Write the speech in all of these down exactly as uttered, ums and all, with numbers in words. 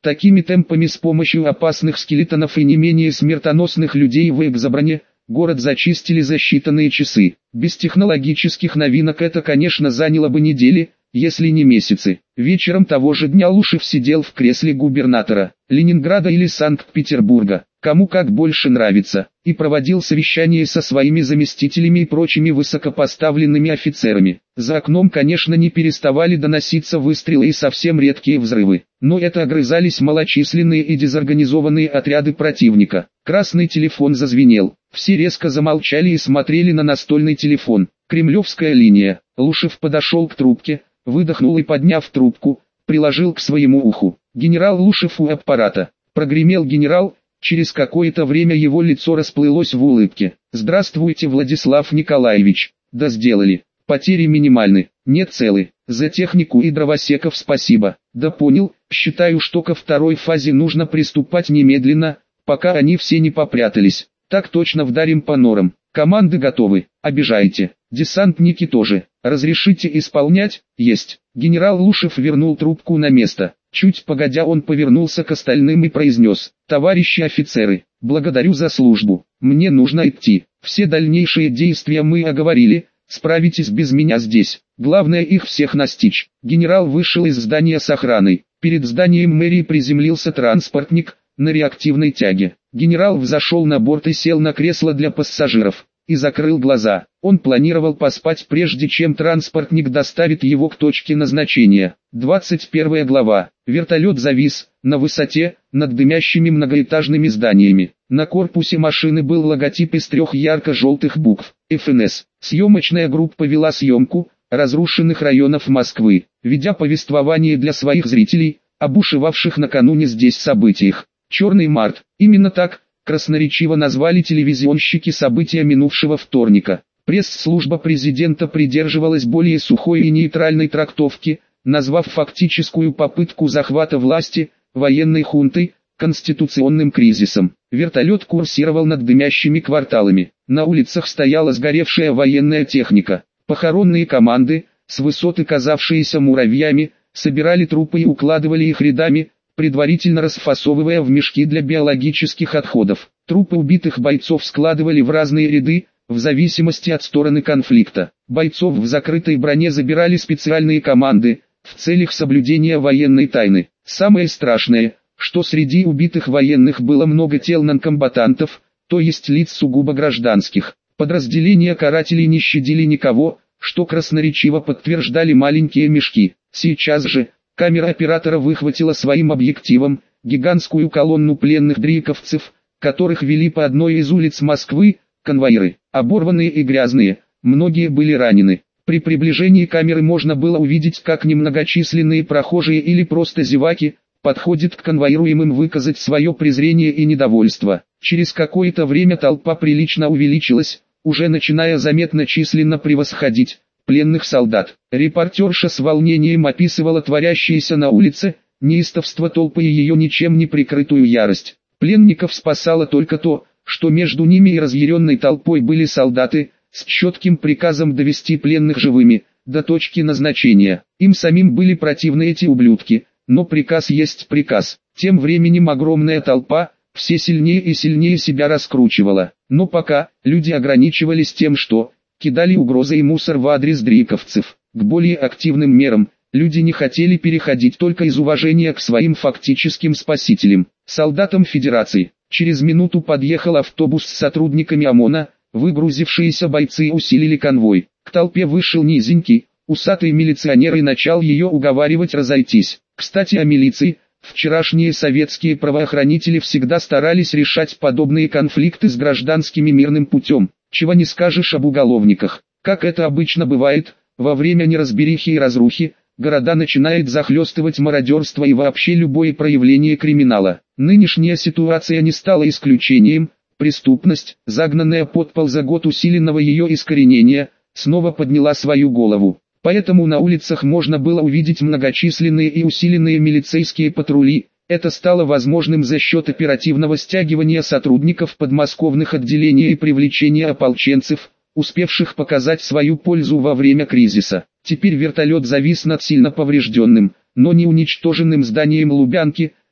Такими темпами с помощью опасных скелетонов и не менее смертоносных людей в Экзобране, город зачистили за считанные часы. Без технологических новинок это, конечно, заняло бы недели, если не месяцы. Вечером того же дня Лушев сидел в кресле губернатора Ленинграда или Санкт-Петербурга, кому как больше нравится, и проводил совещание со своими заместителями и прочими высокопоставленными офицерами. За окном, конечно, не переставали доноситься выстрелы и совсем редкие взрывы, но это огрызались малочисленные и дезорганизованные отряды противника. Красный телефон зазвенел, все резко замолчали и смотрели на настольный телефон. Кремлевская линия. Лушев подошел к трубке, выдохнул и, подняв трубку, приложил к своему уху. «Генерал Лушев у аппарата». Прогремел генерал, через какое-то время его лицо расплылось в улыбке. «Здравствуйте, Владислав Николаевич. Да сделали. Потери минимальны. Нет, целы. За технику и дровосеков спасибо. Да понял, считаю, что ко второй фазе нужно приступать немедленно, пока они все не попрятались. Так точно, вдарим по норам. Команды готовы. Обижаете. Десантники тоже. Разрешите исполнять?» «Есть». Генерал Лушев вернул трубку на место. Чуть погодя он повернулся к остальным и произнес: «Товарищи офицеры, благодарю за службу. Мне нужно идти. Все дальнейшие действия мы оговорили, справитесь без меня здесь. Главное их всех настичь». Генерал вышел из здания с охраной. Перед зданием мэрии приземлился транспортник на реактивной тяге. Генерал взошел на борт и сел на кресло для пассажиров, и закрыл глаза. Он планировал поспать, прежде чем транспортник доставит его к точке назначения. двадцать первая глава. Вертолет завис на высоте над дымящими многоэтажными зданиями. На корпусе машины был логотип из трех ярко-желтых букв эф эн эс. Съемочная группа вела съемку разрушенных районов Москвы, ведя повествование для своих зрителей о бушевавших накануне здесь событиях. «Черный март». Именно так красноречиво назвали телевизионщики события минувшего вторника. Пресс-служба президента придерживалась более сухой и нейтральной трактовки, назвав фактическую попытку захвата власти военной хунтой конституционным кризисом. Вертолет курсировал над дымящими кварталами. На улицах стояла сгоревшая военная техника. Похоронные команды, с высоты казавшиеся муравьями, собирали трупы и укладывали их рядами, предварительно расфасовывая в мешки для биологических отходов. Трупы убитых бойцов складывали в разные ряды, в зависимости от стороны конфликта. Бойцов в закрытой броне забирали специальные команды, в целях соблюдения военной тайны. Самое страшное, что среди убитых военных было много тел нонкомбатантов, то есть лиц сугубо гражданских. Подразделения карателей не щадили никого, что красноречиво подтверждали маленькие мешки. Сейчас же камера оператора выхватила своим объективом гигантскую колонну пленных дриковцев, которых вели по одной из улиц Москвы конвоиры. Оборванные и грязные, многие были ранены. При приближении камеры можно было увидеть, как немногочисленные прохожие или просто зеваки подходят к конвоируемым выказать свое презрение и недовольство. Через какое-то время толпа прилично увеличилась, уже начиная заметно численно превосходить пленных солдат. Репортерша с волнением описывала творящееся на улице, неистовство толпы и ее ничем не прикрытую ярость. Пленников спасало только то, что между ними и разъяренной толпой были солдаты, с четким приказом довести пленных живыми до точки назначения. Им самим были противны эти ублюдки, но приказ есть приказ. Тем временем огромная толпа все сильнее и сильнее себя раскручивала. Но пока люди ограничивались тем, что кидали угрозы и мусор в адрес дриковцев. К более активным мерам люди не хотели переходить только из уважения к своим фактическим спасителям, солдатам Федерации. Через минуту подъехал автобус с сотрудниками ОМОНа, выгрузившиеся бойцы усилили конвой. К толпе вышел низенький, усатый милиционер и начал ее уговаривать разойтись. Кстати, о милиции. Вчерашние советские правоохранители всегда старались решать подобные конфликты с гражданскими мирным путем. Чего не скажешь об уголовниках. Как это обычно бывает, во время неразберихи и разрухи, города начинает захлестывать мародерство и вообще любое проявление криминала. Нынешняя ситуация не стала исключением. Преступность, загнанная под пол за год усиленного ее искоренения, снова подняла свою голову. Поэтому на улицах можно было увидеть многочисленные и усиленные милицейские патрули. Это стало возможным за счет оперативного стягивания сотрудников подмосковных отделений и привлечения ополченцев, успевших показать свою пользу во время кризиса. Теперь вертолет завис над сильно поврежденным, но не уничтоженным зданием Лубянки,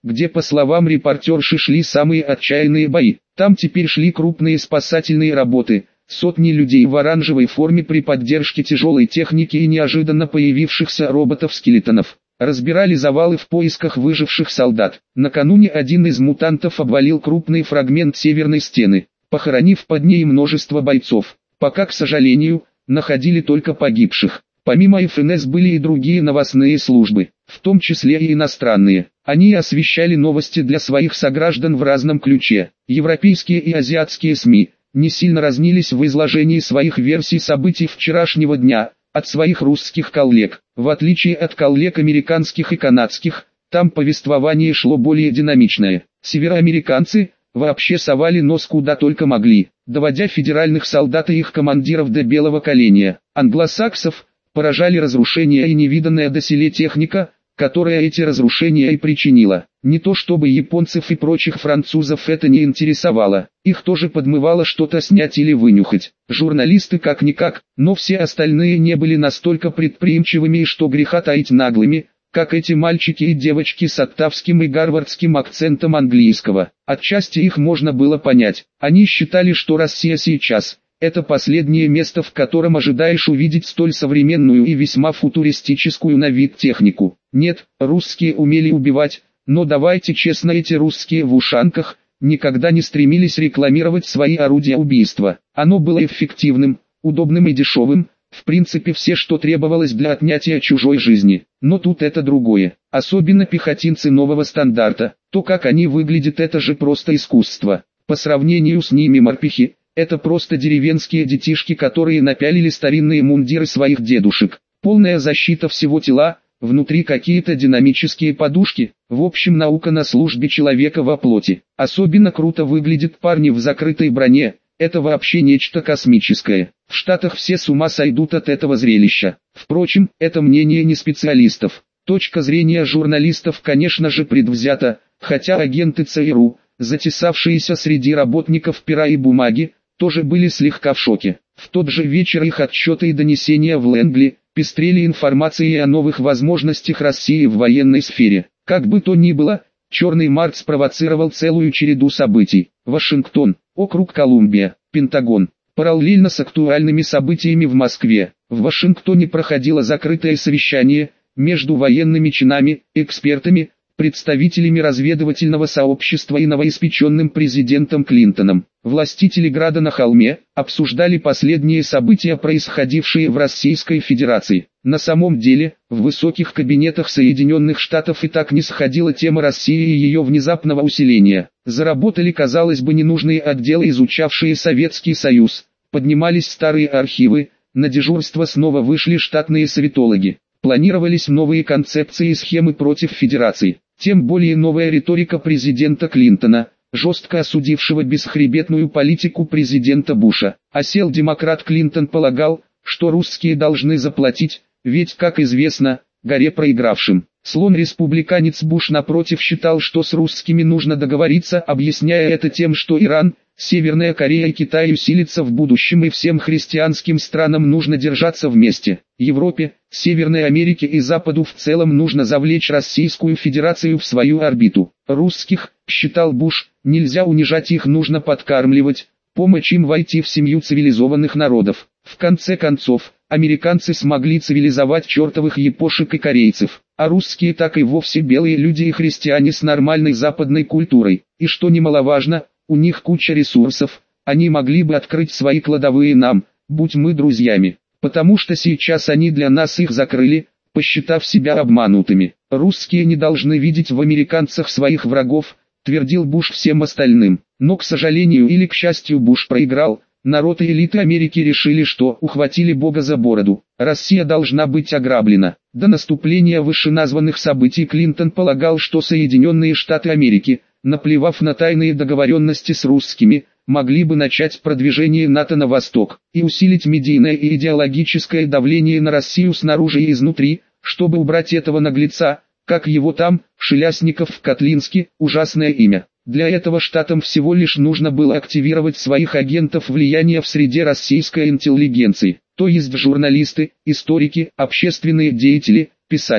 где, по словам репортерши, шли самые отчаянные бои. Там теперь шли крупные спасательные работы. Сотни людей в оранжевой форме при поддержке тяжелой техники и неожиданно появившихся роботов-скелетонов разбирали завалы в поисках выживших солдат. Накануне один из мутантов обвалил крупный фрагмент северной стены, похоронив под ней множество бойцов. Пока, к сожалению, находили только погибших. Помимо эф эн эс были и другие новостные службы, в том числе и иностранные. Они освещали новости для своих сограждан в разном ключе. Европейские и азиатские СМИ не сильно разнились в изложении своих версий событий вчерашнего дня от своих русских коллег. В отличие от коллег американских и канадских, там повествование шло более динамичное. Североамериканцы вообще совали нос куда только могли, доводя федеральных солдат и их командиров до белого коленя. Англосаксов поражали разрушения и невиданная доселе техника, которая эти разрушения и причинила. Не то чтобы японцев и прочих французов это не интересовало, их тоже подмывало что-то снять или вынюхать. Журналисты как-никак, но все остальные не были настолько предприимчивыми и, что греха таить, наглыми, как эти мальчики и девочки с оттавским и гарвардским акцентом английского. Отчасти их можно было понять. Они считали, что Россия сейчас – это последнее место, в котором ожидаешь увидеть столь современную и весьма футуристическую на вид технику. Нет, русские умели убивать, но давайте честно, эти русские в ушанках никогда не стремились рекламировать свои орудия убийства. Оно было эффективным, удобным и дешевым, в принципе все, что требовалось для отнятия чужой жизни. Но тут это другое, особенно пехотинцы нового стандарта. То, как они выглядят, это же просто искусство. По сравнению с ними морпехи – это просто деревенские детишки, которые напялили старинные мундиры своих дедушек. Полная защита всего тела, внутри какие-то динамические подушки. В общем, наука на службе человека во плоти. Особенно круто выглядят парни в закрытой броне. Это вообще нечто космическое. В Штатах все с ума сойдут от этого зрелища. Впрочем, это мнение не специалистов. Точка зрения журналистов, конечно же, предвзята, хотя агенты ЦРУ, затесавшиеся среди работников пера и бумаги, тоже были слегка в шоке. В тот же вечер их отчеты и донесения в Лэнгли пестрели информацией о новых возможностях России в военной сфере. Как бы то ни было, Черный март спровоцировал целую череду событий. Вашингтон, округ Колумбия, Пентагон. Параллельно с актуальными событиями в Москве, в Вашингтоне проходило закрытое совещание между военными чинами, экспертами, представителями разведывательного сообщества и новоиспеченным президентом Клинтоном. Властители Града на холме обсуждали последние события, происходившие в Российской Федерации. На самом деле, в высоких кабинетах Соединенных Штатов и так не сходила тема России и ее внезапного усиления. Заработали, казалось бы, ненужные отделы, изучавшие Советский Союз. Поднимались старые архивы, на дежурство снова вышли штатные советологи. Планировались новые концепции и схемы против Федерации. Тем более новая риторика президента Клинтона, жестко осудившего бесхребетную политику президента Буша. Осел демократ Клинтон полагал, что русские должны заплатить, ведь, как известно, горе проигравшим. Слон-республиканец Буш, напротив, считал, что с русскими нужно договориться, объясняя это тем, что Иран, Северная Корея и Китай усилятся в будущем и всем христианским странам нужно держаться вместе. Европе, Северной Америке и Западу в целом нужно завлечь Российскую Федерацию в свою орбиту. Русских, считал Буш, нельзя унижать, их нужно подкармливать, помочь им войти в семью цивилизованных народов. В конце концов, американцы смогли цивилизовать чертовых япошек и корейцев, а русские так и вовсе белые люди и христиане с нормальной западной культурой. И что немаловажно, у них куча ресурсов, они могли бы открыть свои кладовые нам, будь мы друзьями, потому что сейчас они для нас их закрыли, посчитав себя обманутыми. Русские не должны видеть в американцах своих врагов, твердил Буш всем остальным. Но, к сожалению или к счастью, Буш проиграл. Народ и элиты Америки решили, что ухватили Бога за бороду. Россия должна быть ограблена. До наступления вышеназванных событий Клинтон полагал, что Соединенные Штаты Америки, наплевав на тайные договоренности с русскими, могли бы начать продвижение НАТО на восток и усилить медийное и идеологическое давление на Россию снаружи и изнутри, чтобы убрать этого наглеца, как его там, Шелясников в Котлинске, ужасное имя. Для этого штатам всего лишь нужно было активировать своих агентов влияния в среде российской интеллигенции, то есть журналисты, историки, общественные деятели, писатели.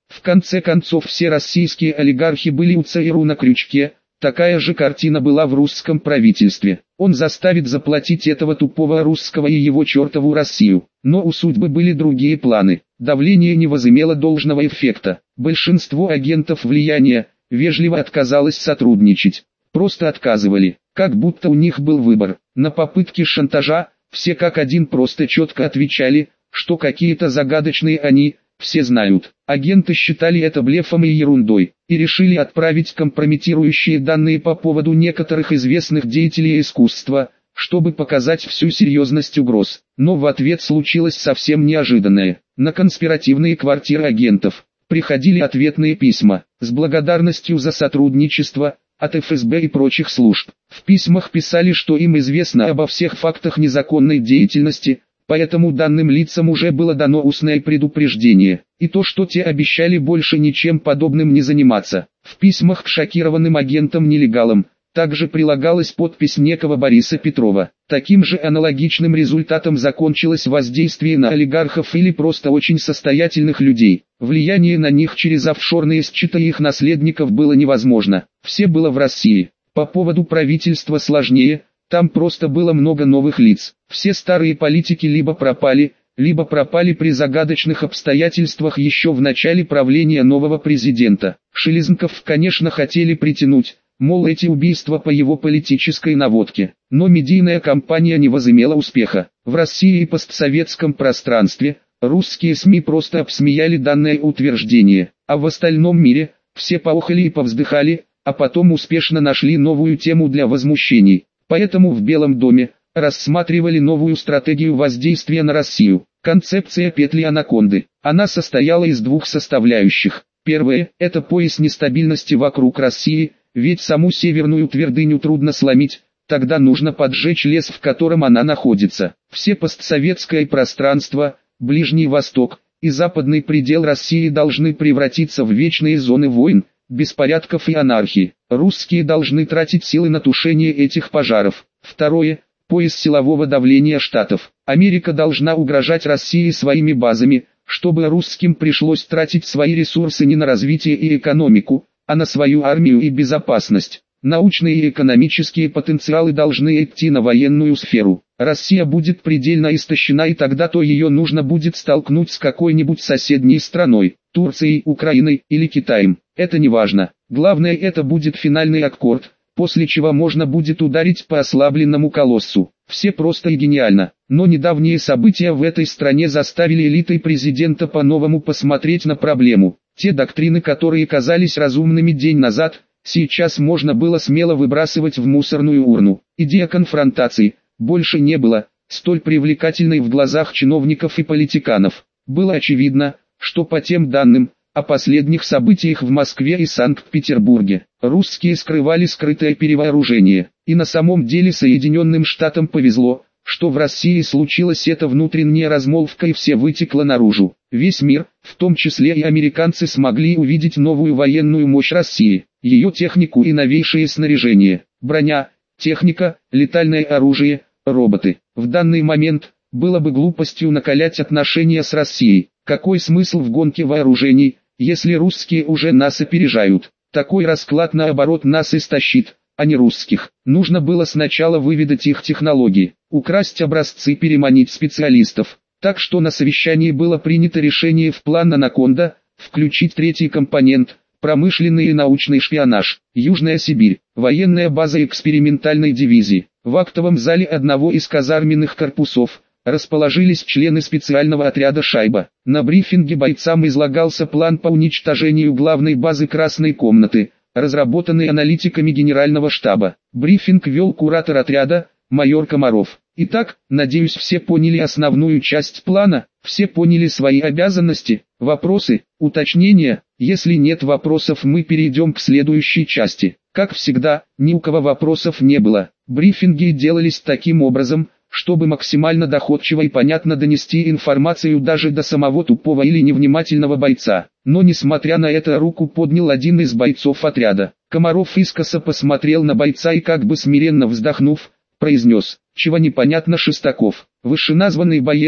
В конце концов все российские олигархи были у ЦРУ на крючке. Такая же картина была в русском правительстве. Он заставит заплатить этого тупого русского и его чертову Россию. Но у судьбы были другие планы. Давление не возымело должного эффекта. Большинство агентов влияния вежливо отказалось сотрудничать. Просто отказывали, как будто у них был выбор. На попытки шантажа все как один просто четко отвечали, что какие-то загадочные они все знают. Агенты считали это блефом и ерундой, и решили отправить компрометирующие данные по поводу некоторых известных деятелей искусства, чтобы показать всю серьезность угроз. Но в ответ случилось совсем неожиданное. На конспиративные квартиры агентов приходили ответные письма с благодарностью за сотрудничество от эф эс бэ и прочих служб. В письмах писали, что им известно обо всех фактах незаконной деятельности, поэтому данным лицам уже было дано устное предупреждение, и то, что те обещали больше ничем подобным не заниматься. В письмах к шокированным агентам-нелегалам также прилагалась подпись некого Бориса Петрова. Таким же аналогичным результатом закончилось воздействие на олигархов или просто очень состоятельных людей. Влияние на них через офшорные счета их наследников было невозможно. Все было в России. По поводу правительства сложнее. Там просто было много новых лиц. Все старые политики либо пропали, либо пропали при загадочных обстоятельствах еще в начале правления нового президента. Шелезноков, конечно, хотели притянуть, мол, эти убийства по его политической наводке. Но медийная кампания не возымела успеха. В России и постсоветском пространстве русские СМИ просто обсмеяли данное утверждение, а в остальном мире все поохали и повздыхали, а потом успешно нашли новую тему для возмущений. Поэтому в Белом доме рассматривали новую стратегию воздействия на Россию. Концепция петли анаконды. Она состояла из двух составляющих. Первое – это пояс нестабильности вокруг России, ведь саму северную твердыню трудно сломить, тогда нужно поджечь лес, в котором она находится. Все постсоветское пространство, Ближний Восток и западный предел России должны превратиться в вечные зоны войн, беспорядков и анархии. Русские должны тратить силы на тушение этих пожаров. Второе – пояс силового давления Штатов. Америка должна угрожать России своими базами, чтобы русским пришлось тратить свои ресурсы не на развитие и экономику, а на свою армию и безопасность. Научные и экономические потенциалы должны идти на военную сферу. Россия будет предельно истощена, и тогда то ее нужно будет столкнуть с какой-нибудь соседней страной, Турцией, Украиной или Китаем. Это не важно. Главное, это будет финальный аккорд, после чего можно будет ударить по ослабленному колоссу. Все просто и гениально. Но недавние события в этой стране заставили элитой президента по-новому посмотреть на проблему. Те доктрины, которые казались разумными день назад, сейчас можно было смело выбрасывать в мусорную урну. Идея конфронтации больше не была столь привлекательной в глазах чиновников и политиканов. Было очевидно, что по тем данным, о последних событиях в Москве и Санкт-Петербурге, русские скрывали скрытое перевооружение. И на самом деле Соединенным Штатам повезло, что в России случилась эта внутренняя размолвка и все вытекло наружу. Весь мир, в том числе и американцы, смогли увидеть новую военную мощь России, ее технику и новейшее снаряжение, броня, техника, летальное оружие, роботы. В данный момент было бы глупостью накалять отношения с Россией. Какой смысл в гонке вооружений, если русские уже нас опережают? Такой расклад наоборот нас истощит, а не русских. Нужно было сначала выведать их технологии, украсть образцы, переманить специалистов. Так что на совещании было принято решение в план «Анаконда» включить третий компонент – промышленный и научный шпионаж. Южная Сибирь, военная база экспериментальной дивизии. В актовом зале одного из казарменных корпусов расположились члены специального отряда «Шайба». На брифинге бойцам излагался план по уничтожению главной базы «Красной комнаты», разработанный аналитиками Генерального штаба. Брифинг вел куратор отряда, майор Комаров. Итак, надеюсь, все поняли основную часть плана, все поняли свои обязанности, вопросы, уточнения. Если нет вопросов, мы перейдем к следующей части. Как всегда, ни у кого вопросов не было. Брифинги делались таким образом, чтобы максимально доходчиво и понятно донести информацию даже до самого тупого или невнимательного бойца. Но несмотря на это, руку поднял один из бойцов отряда. Комаров искоса посмотрел на бойца и, как бы смиренно вздохнув, произнес: «Чего непонятно, Шестаков?» Вышеназванный боец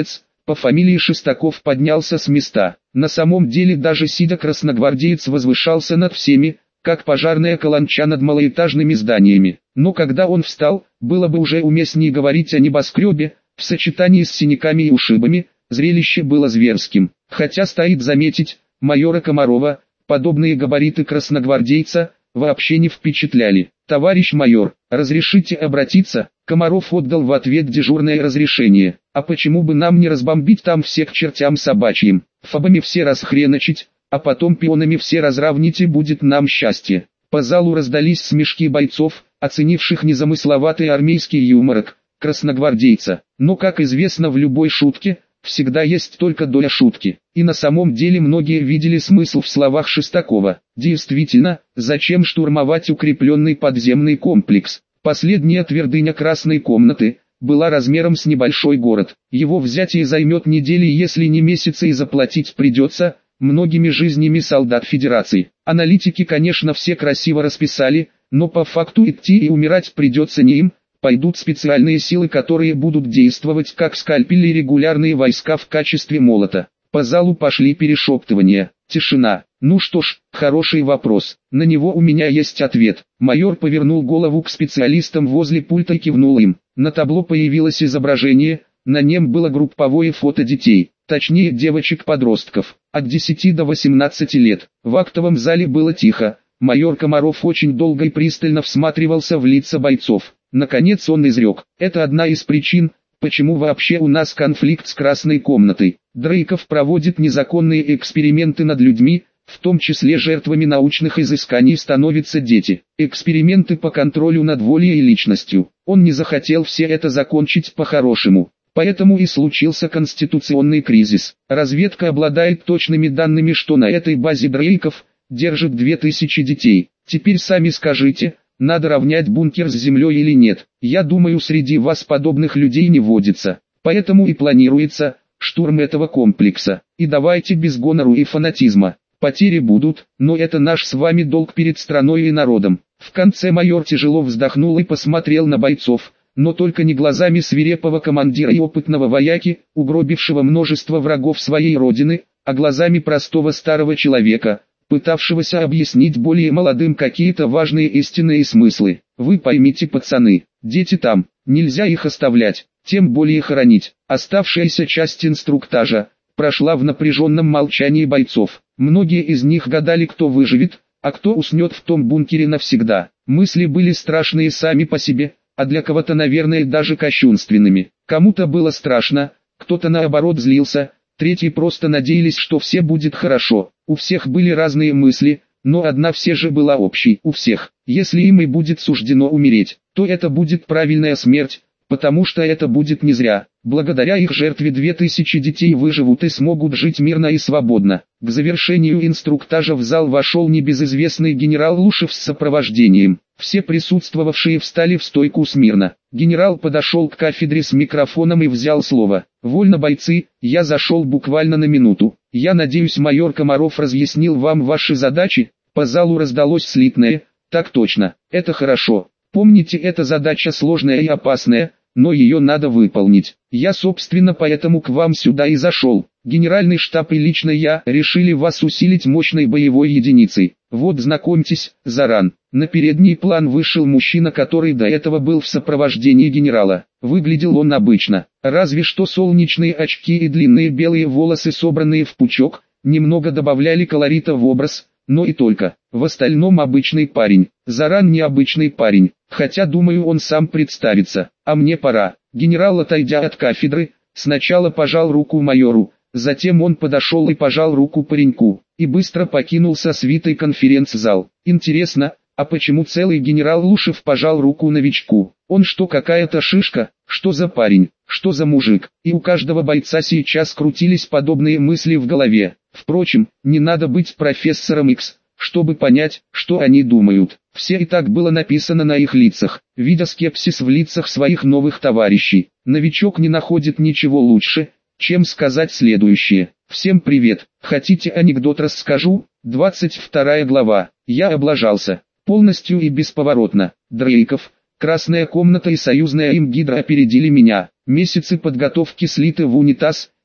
по фамилии Шестаков поднялся с места. На самом деле даже сидя красногвардеец возвышался над всеми, как пожарная каланча над малоэтажными зданиями. Но когда он встал, было бы уже уместнее говорить о небоскребе, в сочетании с синяками и ушибами, зрелище было зверским. Хотя стоит заметить, майора Комарова, подобные габариты красногвардейца, вообще не впечатляли. «Товарищ майор, разрешите обратиться?» Комаров отдал в ответ дежурное разрешение. «А почему бы нам не разбомбить там всех к чертям собачьим, фабами все расхреначить, а потом пионами все разравнить, и будет нам счастье». По залу раздались смешки бойцов, оценивших незамысловатый армейский юморок красногвардейца. Но, как известно, в любой шутке всегда есть только доля шутки. И на самом деле многие видели смысл в словах Шестакова. Действительно, зачем штурмовать укрепленный подземный комплекс? Последняя твердыня Красной комнаты была размером с небольшой город. Его взятие займет недели, если не месяцы, и заплатить придется многими жизнями солдат Федерации. Аналитики, конечно, все красиво расписали, но по факту идти и умирать придется не им. Пойдут специальные силы, которые будут действовать как скальпели, и регулярные войска в качестве молота. По залу пошли перешептывания. Тишина. Ну что ж, хороший вопрос. На него у меня есть ответ. Майор повернул голову к специалистам возле пульта и кивнул им. На табло появилось изображение, на нем было групповое фото детей, точнее девочек-подростков, от десяти до восемнадцати лет. В актовом зале было тихо. Майор Комаров очень долго и пристально всматривался в лица бойцов. Наконец он изрек: «Это одна из причин, почему вообще у нас конфликт с Красной комнатой. Дрейков проводит незаконные эксперименты над людьми, в том числе жертвами научных изысканий становятся дети. Эксперименты по контролю над волей и личностью. Он не захотел все это закончить по-хорошему. Поэтому и случился конституционный кризис. Разведка обладает точными данными, что на этой базе Дрейков держит две тысячи детей. Теперь сами скажите, надо равнять бункер с землей или нет? Я думаю, среди вас подобных людей не водится. Поэтому и планируется штурм этого комплекса. И давайте без гонору и фанатизма. Потери будут, но это наш с вами долг перед страной и народом». В конце майор тяжело вздохнул и посмотрел на бойцов, но только не глазами свирепого командира и опытного вояки, угробившего множество врагов своей родины, а глазами простого старого человека, пытавшегося объяснить более молодым какие-то важные истины и смыслы. «Вы поймите, пацаны, дети там, нельзя их оставлять, тем более хоронить». Оставшаяся часть инструктажа прошла в напряженном молчании бойцов. Многие из них гадали, кто выживет, а кто уснет в том бункере навсегда. Мысли были страшные сами по себе, а для кого-то, наверное, даже кощунственными. Кому-то было страшно, кто-то наоборот злился, третьи просто надеялись, что все будет хорошо. У всех были разные мысли, но одна все же была общей. У всех, если им и будет суждено умереть, то это будет правильная смерть, потому что это будет не зря. Благодаря их жертве две тысячи детей выживут и смогут жить мирно и свободно. К завершению инструктажа в зал вошел небезызвестный генерал Лушев с сопровождением. Все присутствовавшие встали в стойку смирно. Генерал подошел к кафедре с микрофоном и взял слово. «Вольно, бойцы, я зашел буквально на минуту. Я надеюсь, майор Комаров разъяснил вам ваши задачи». По залу раздалось слитное: «Так точно, это хорошо. Помните, эта задача сложная и опасная, но ее надо выполнить. Я собственно поэтому к вам сюда и зашел. Генеральный штаб и лично я решили вас усилить мощной боевой единицей. Вот знакомьтесь, Заран». На передний план вышел мужчина, который до этого был в сопровождении генерала. Выглядел он обычно, разве что солнечные очки и длинные белые волосы, собранные в пучок, немного добавляли колорита в образ, но и только. В остальном обычный парень. Заран необычный парень, хотя думаю, он сам представится. «А мне пора». Генерал, отойдя от кафедры, сначала пожал руку майору, затем он подошел и пожал руку пареньку, и быстро покинул со свитой конференц-зал. Интересно, а почему целый генерал Лушев пожал руку новичку? Он что, какая-то шишка? Что за парень? Что за мужик? И у каждого бойца сейчас крутились подобные мысли в голове. Впрочем, не надо быть профессором Икс, чтобы понять, что они думают. Все и так было написано на их лицах. Видя скепсис в лицах своих новых товарищей, новичок не находит ничего лучше, чем сказать следующее. «Всем привет, хотите анекдот расскажу?» двадцать вторая глава. Я облажался. Полностью и бесповоротно. Дрейков, Красная комната и союзная им гидра опередили меня. Месяцы подготовки слиты в унитаз,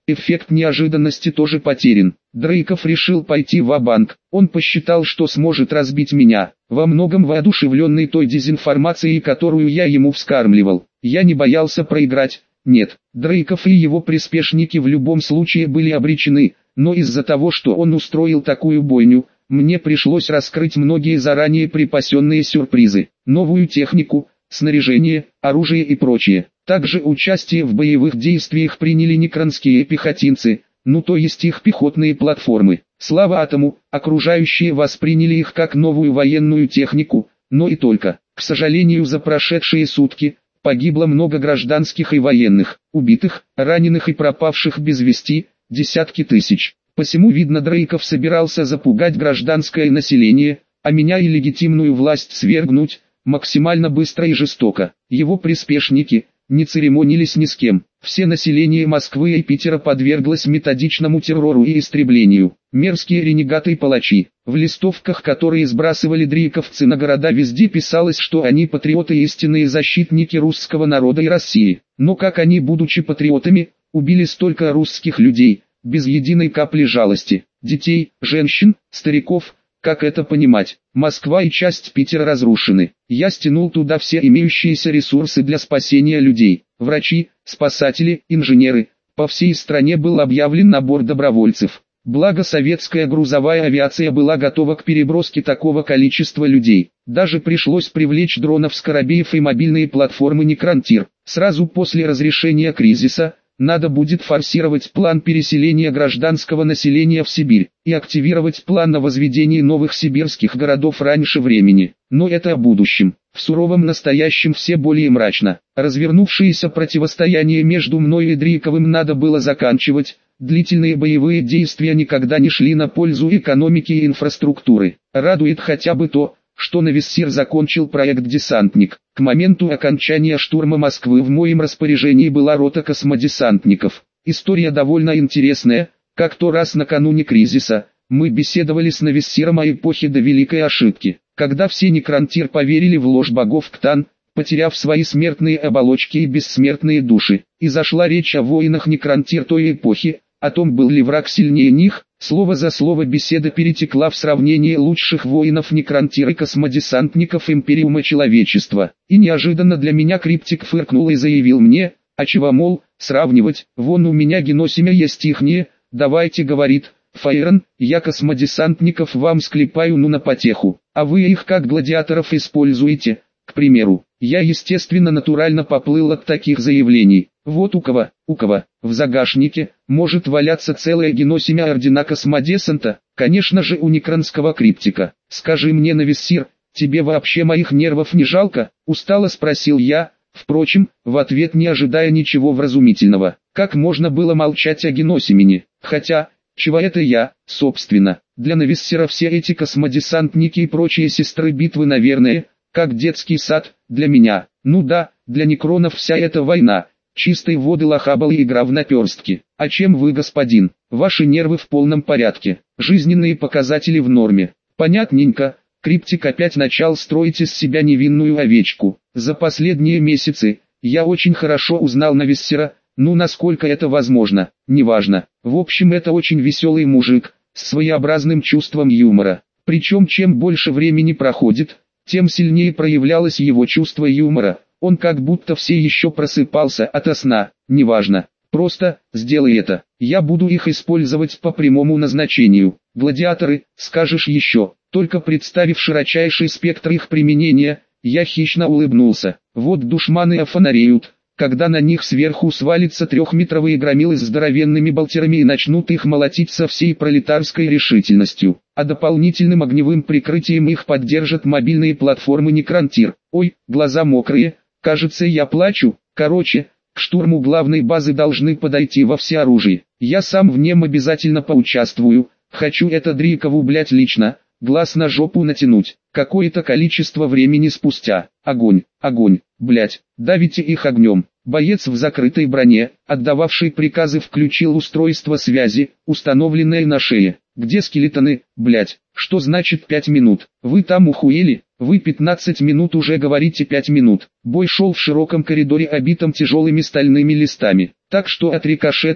эффект неожиданности тоже потерян. Дрейков решил пойти ва-банк. Он посчитал, что сможет разбить меня, во многом воодушевленный той дезинформацией, которую я ему вскармливал. Я не боялся проиграть. Нет, Дрейков и его приспешники в любом случае были обречены, но из-за того, что он устроил такую бойню, мне пришлось раскрыть многие заранее припасенные сюрпризы, новую технику, снаряжение, оружие и прочее. Также участие в боевых действиях приняли некронские пехотинцы, ну то есть их пехотные платформы. Слава атому, окружающие восприняли их как новую военную технику, но и только. К сожалению, за прошедшие сутки погибло много гражданских и военных, убитых, раненых и пропавших без вести, десятки тысяч. Посему видно, Дрейков собирался запугать гражданское население, а меня и легитимную власть свергнуть, максимально быстро и жестоко. Его приспешники не церемонились ни с кем. Все население Москвы и Питера подверглось методичному террору и истреблению. Мерзкие ренегаты и палачи. В листовках, которые сбрасывали дрейковцы на города, везде писалось, что они патриоты и истинные защитники русского народа и России. Но как они, будучи патриотами, убили столько русских людей, без единой капли жалости, детей, женщин, стариков? Как это понимать? Москва и часть Питера разрушены. Я стянул туда все имеющиеся ресурсы для спасения людей. Врачи, спасатели, инженеры. По всей стране был объявлен набор добровольцев. Благо советская грузовая авиация была готова к переброске такого количества людей. Даже пришлось привлечь дронов Скоробеев и мобильные платформы Некронтир. Сразу после разрешения кризиса надо будет форсировать план переселения гражданского населения в Сибирь и активировать план на возведение новых сибирских городов раньше времени. Но это о будущем. В суровом настоящем все более мрачно. Развернувшееся противостояние между мной и Дрейковым надо было заканчивать. Длительные боевые действия никогда не шли на пользу экономики и инфраструктуры. Радует хотя бы то, что Нависсир закончил проект «Десантник». К моменту окончания штурма Москвы в моем распоряжении была рота космодесантников. История довольно интересная. Как-то раз накануне кризиса, мы беседовали с Нависсиром о эпохе до Великой Ошибки, когда все Некронтир поверили в ложь богов Ктан, потеряв свои смертные оболочки и бессмертные души. И зашла речь о воинах Некронтир той эпохи, о том, был ли враг сильнее них. Слово за слово беседа перетекла в сравнение лучших воинов Некронтир и космодесантников Империума Человечества. И неожиданно для меня Криптик фыркнул и заявил мне: «А чего, мол, сравнивать, вон у меня геносемя есть ихнее, давайте, говорит, Фаерон, я космодесантников вам склепаю ну на потеху, а вы их как гладиаторов используете, к примеру». Я естественно натурально поплыл от таких заявлений. Вот у кого, у кого, в загашнике, может валяться целая геносемя ордена космодесанта, конечно же у некронского Криптика. «Скажи мне, Нависсир, тебе вообще моих нервов не жалко?» — устало спросил я, впрочем, в ответ не ожидая ничего вразумительного. Как можно было молчать о геносемени? Хотя, чего это я, собственно? Для Нависсира все эти космодесантники и прочие сестры битвы, наверное, как детский сад. Для меня, ну да, для некронов вся эта война — чистой воды лохабал и игра в наперстки. А чем вы, господин? Ваши нервы в полном порядке, жизненные показатели в норме. Понятненько. Криптик опять начал строить из себя невинную овечку. За последние месяцы я очень хорошо узнал Нависсира, ну насколько это возможно, неважно. В общем, это очень веселый мужик, с своеобразным чувством юмора. Причем чем больше времени проходит, тем сильнее проявлялось его чувство юмора. Он как будто все еще просыпался ото сна. Неважно, просто сделай это, я буду их использовать по прямому назначению. Гладиаторы, скажешь еще. Только представив широчайший спектр их применения, я хищно улыбнулся. Вот душманы офонареют, когда на них сверху свалятся трехметровые громилы с здоровенными болтерами и начнут их молотить со всей пролетарской решительностью. А дополнительным огневым прикрытием их поддержат мобильные платформы Некронтир. Ой, глаза мокрые, кажется, я плачу. Короче, к штурму главной базы должны подойти во всеоружии. Я сам в нем обязательно поучаствую. Хочу это Дрейкову, блять, лично, глаз на жопу натянуть. Какое-то количество времени спустя. Огонь, огонь, блять, давите их огнем. Боец в закрытой броне, отдававший приказы, включил устройство связи, установленное на шее. Где скелетоны, блять? Что значит пять минут? Вы там ухуели? Вы пятнадцать минут уже говорите пять минут. Бой шел в широком коридоре, обитом тяжелыми стальными листами. Так что от рикошета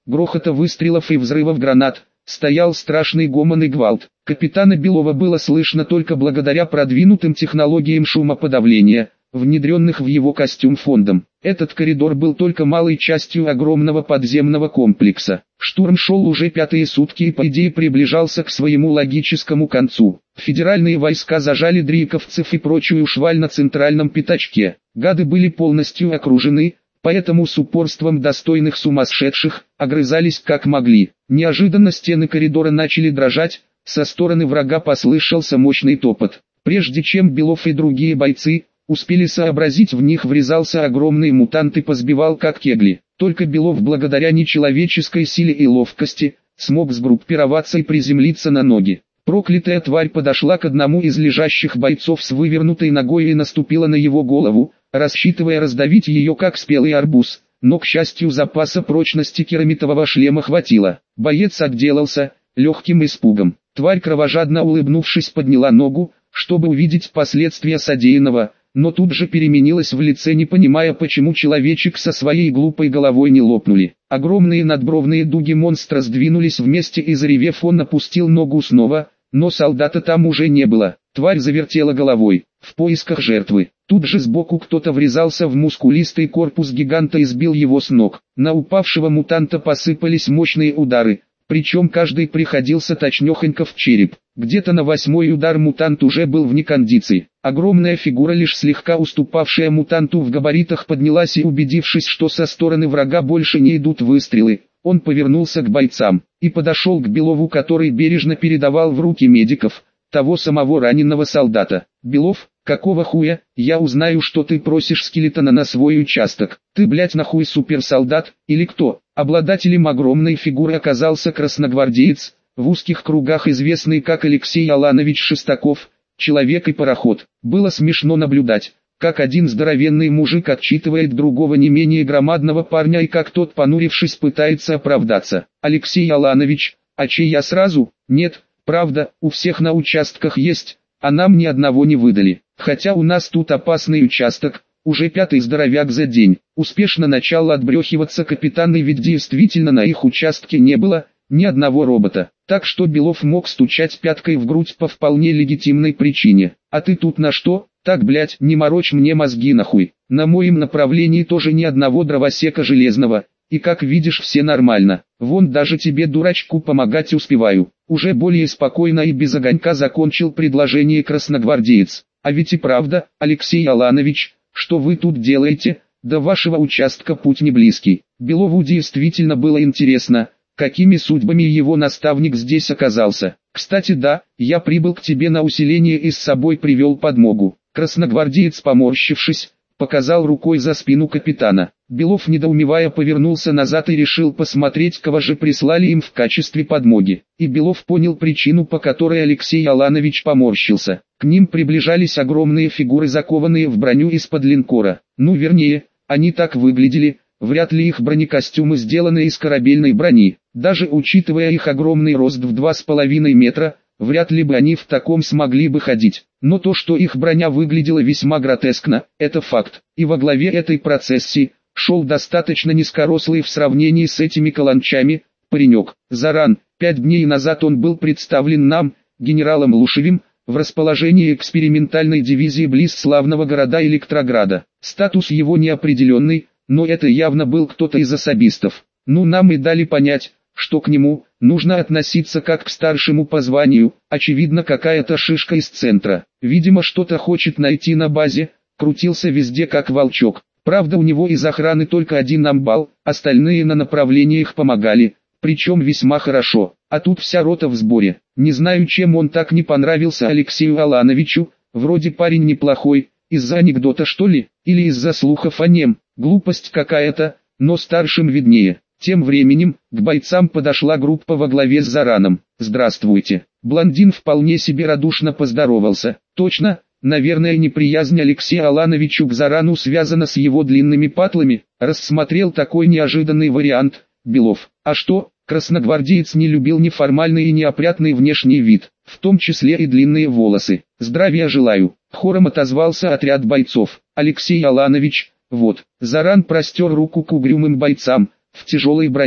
грохота выстрелов и взрывов гранат, стоял страшный гомон и гвалт. Капитана Белова было слышно только благодаря продвинутым технологиям шумоподавления, внедренных в его костюм фондом. Этот коридор был только малой частью огромного подземного комплекса. Штурм шел уже пятые сутки и по идее приближался к своему логическому концу. Федеральные войска зажали дриковцев и прочую шваль на центральном пятачке. Гады были полностью окружены, поэтому с упорством достойных сумасшедших, огрызались как могли. Неожиданно стены коридора начали дрожать, со стороны врага послышался мощный топот. Прежде чем Белов и другие бойцы успели сообразить, в них врезался огромный мутант и позбивал как кегли. Только Белов благодаря нечеловеческой силе и ловкости смог сгруппироваться и приземлиться на ноги. Проклятая тварь подошла к одному из лежащих бойцов с вывернутой ногой и наступила на его голову, рассчитывая раздавить ее как спелый арбуз, но к счастью запаса прочности керамитового шлема хватило. Боец отделался легким испугом. Тварь, кровожадно улыбнувшись, подняла ногу, чтобы увидеть последствия содеянного, но тут же переменилась в лице, не понимая, почему человечек со своей глупой головой не лопнули. Огромные надбровные дуги монстра сдвинулись вместе и, заревев, он опустил ногу снова, но солдата там уже не было. Тварь завертела головой, в поисках жертвы. Тут же сбоку кто-то врезался в мускулистый корпус гиганта и сбил его с ног. На упавшего мутанта посыпались мощные удары, причем каждый приходился точнёхонько в череп. Где-то на восьмой удар мутант уже был вне кондиции. Огромная фигура, лишь слегка уступавшая мутанту в габаритах, поднялась и, убедившись, что со стороны врага больше не идут выстрелы, он повернулся к бойцам и подошел к Белову, который бережно передавал в руки медиков того самого раненого солдата. «Белов, какого хуя, я узнаю, что ты просишь скелетона на свой участок. Ты, блять, нахуй суперсолдат, или кто?» Обладателем огромной фигуры оказался красногвардеец, в узких кругах известный как Алексей Аланович Шестаков, человек и пароход. Было смешно наблюдать, как один здоровенный мужик отчитывает другого не менее громадного парня и как тот, понурившись, пытается оправдаться. «Алексей Аланович, а чей я сразу? Нет, правда, у всех на участках есть, а нам ни одного не выдали. Хотя у нас тут опасный участок, уже пятый здоровяк за день». Успешно начал отбрехиваться капитан, и ведь действительно на их участке не было ни одного робота. Так что Белов мог стучать пяткой в грудь по вполне легитимной причине. «А ты тут на что? Так, блять, не морочь мне мозги нахуй. На моем направлении тоже ни одного дровосека железного, и как видишь, все нормально. Вон даже тебе, дурачку, помогать успеваю». Уже более спокойно и без огонька закончил предложение красногвардеец. «А ведь и правда, Алексей Аланович, что вы тут делаете? До вашего участка путь не близкий». Белову действительно было интересно, какими судьбами его наставник здесь оказался. «Кстати, да, я прибыл к тебе на усиление и с собой привел подмогу». Красногвардеец, поморщившись, показал рукой за спину капитана. Белов, недоумевая, повернулся назад и решил посмотреть, кого же прислали им в качестве подмоги. И Белов понял причину, по которой Алексей Аланович поморщился. К ним приближались огромные фигуры, закованные в броню из-под линкора. Ну, вернее, они так выглядели. Вряд ли их бронекостюмы сделаны из корабельной брони. Даже учитывая их огромный рост в два с половиной метра, вряд ли бы они в таком смогли бы ходить. Но то, что их броня выглядела весьма гротескно, это факт. И во главе этой процессии шел достаточно низкорослый в сравнении с этими каланчами паренек. Заран. Пять дней назад он был представлен нам, генералом Лушевым, в расположении экспериментальной дивизии близ славного города Электрограда. Статус его неопределенный, но это явно был кто-то из особистов. Ну, нам и дали понять, что к нему нужно относиться как к старшему по званию. Очевидно, какая-то шишка из центра. Видимо, что-то хочет найти на базе, крутился везде как волчок. Правда, у него из охраны только один амбал, остальные на направлениях помогали, причем весьма хорошо. А тут вся рота в сборе. Не знаю, чем он так не понравился Алексею Алановичу, вроде парень неплохой, из-за анекдота что ли, или из-за слухов о нем. Глупость какая-то, но старшим виднее. Тем временем, к бойцам подошла группа во главе с Зараном. «Здравствуйте». Блондин вполне себе радушно поздоровался. Точно, наверное, неприязнь Алексея Алановичу к Зарану связана с его длинными патлами. Рассмотрел такой неожиданный вариант Белов. А что, красногвардеец не любил неформальный и неопрятный внешний вид, в том числе и длинные волосы. «Здравия желаю», — хором отозвался отряд бойцов. «Алексей Аланович». Вот, Заран простер руку к угрюмым бойцам, в тяжелой броне.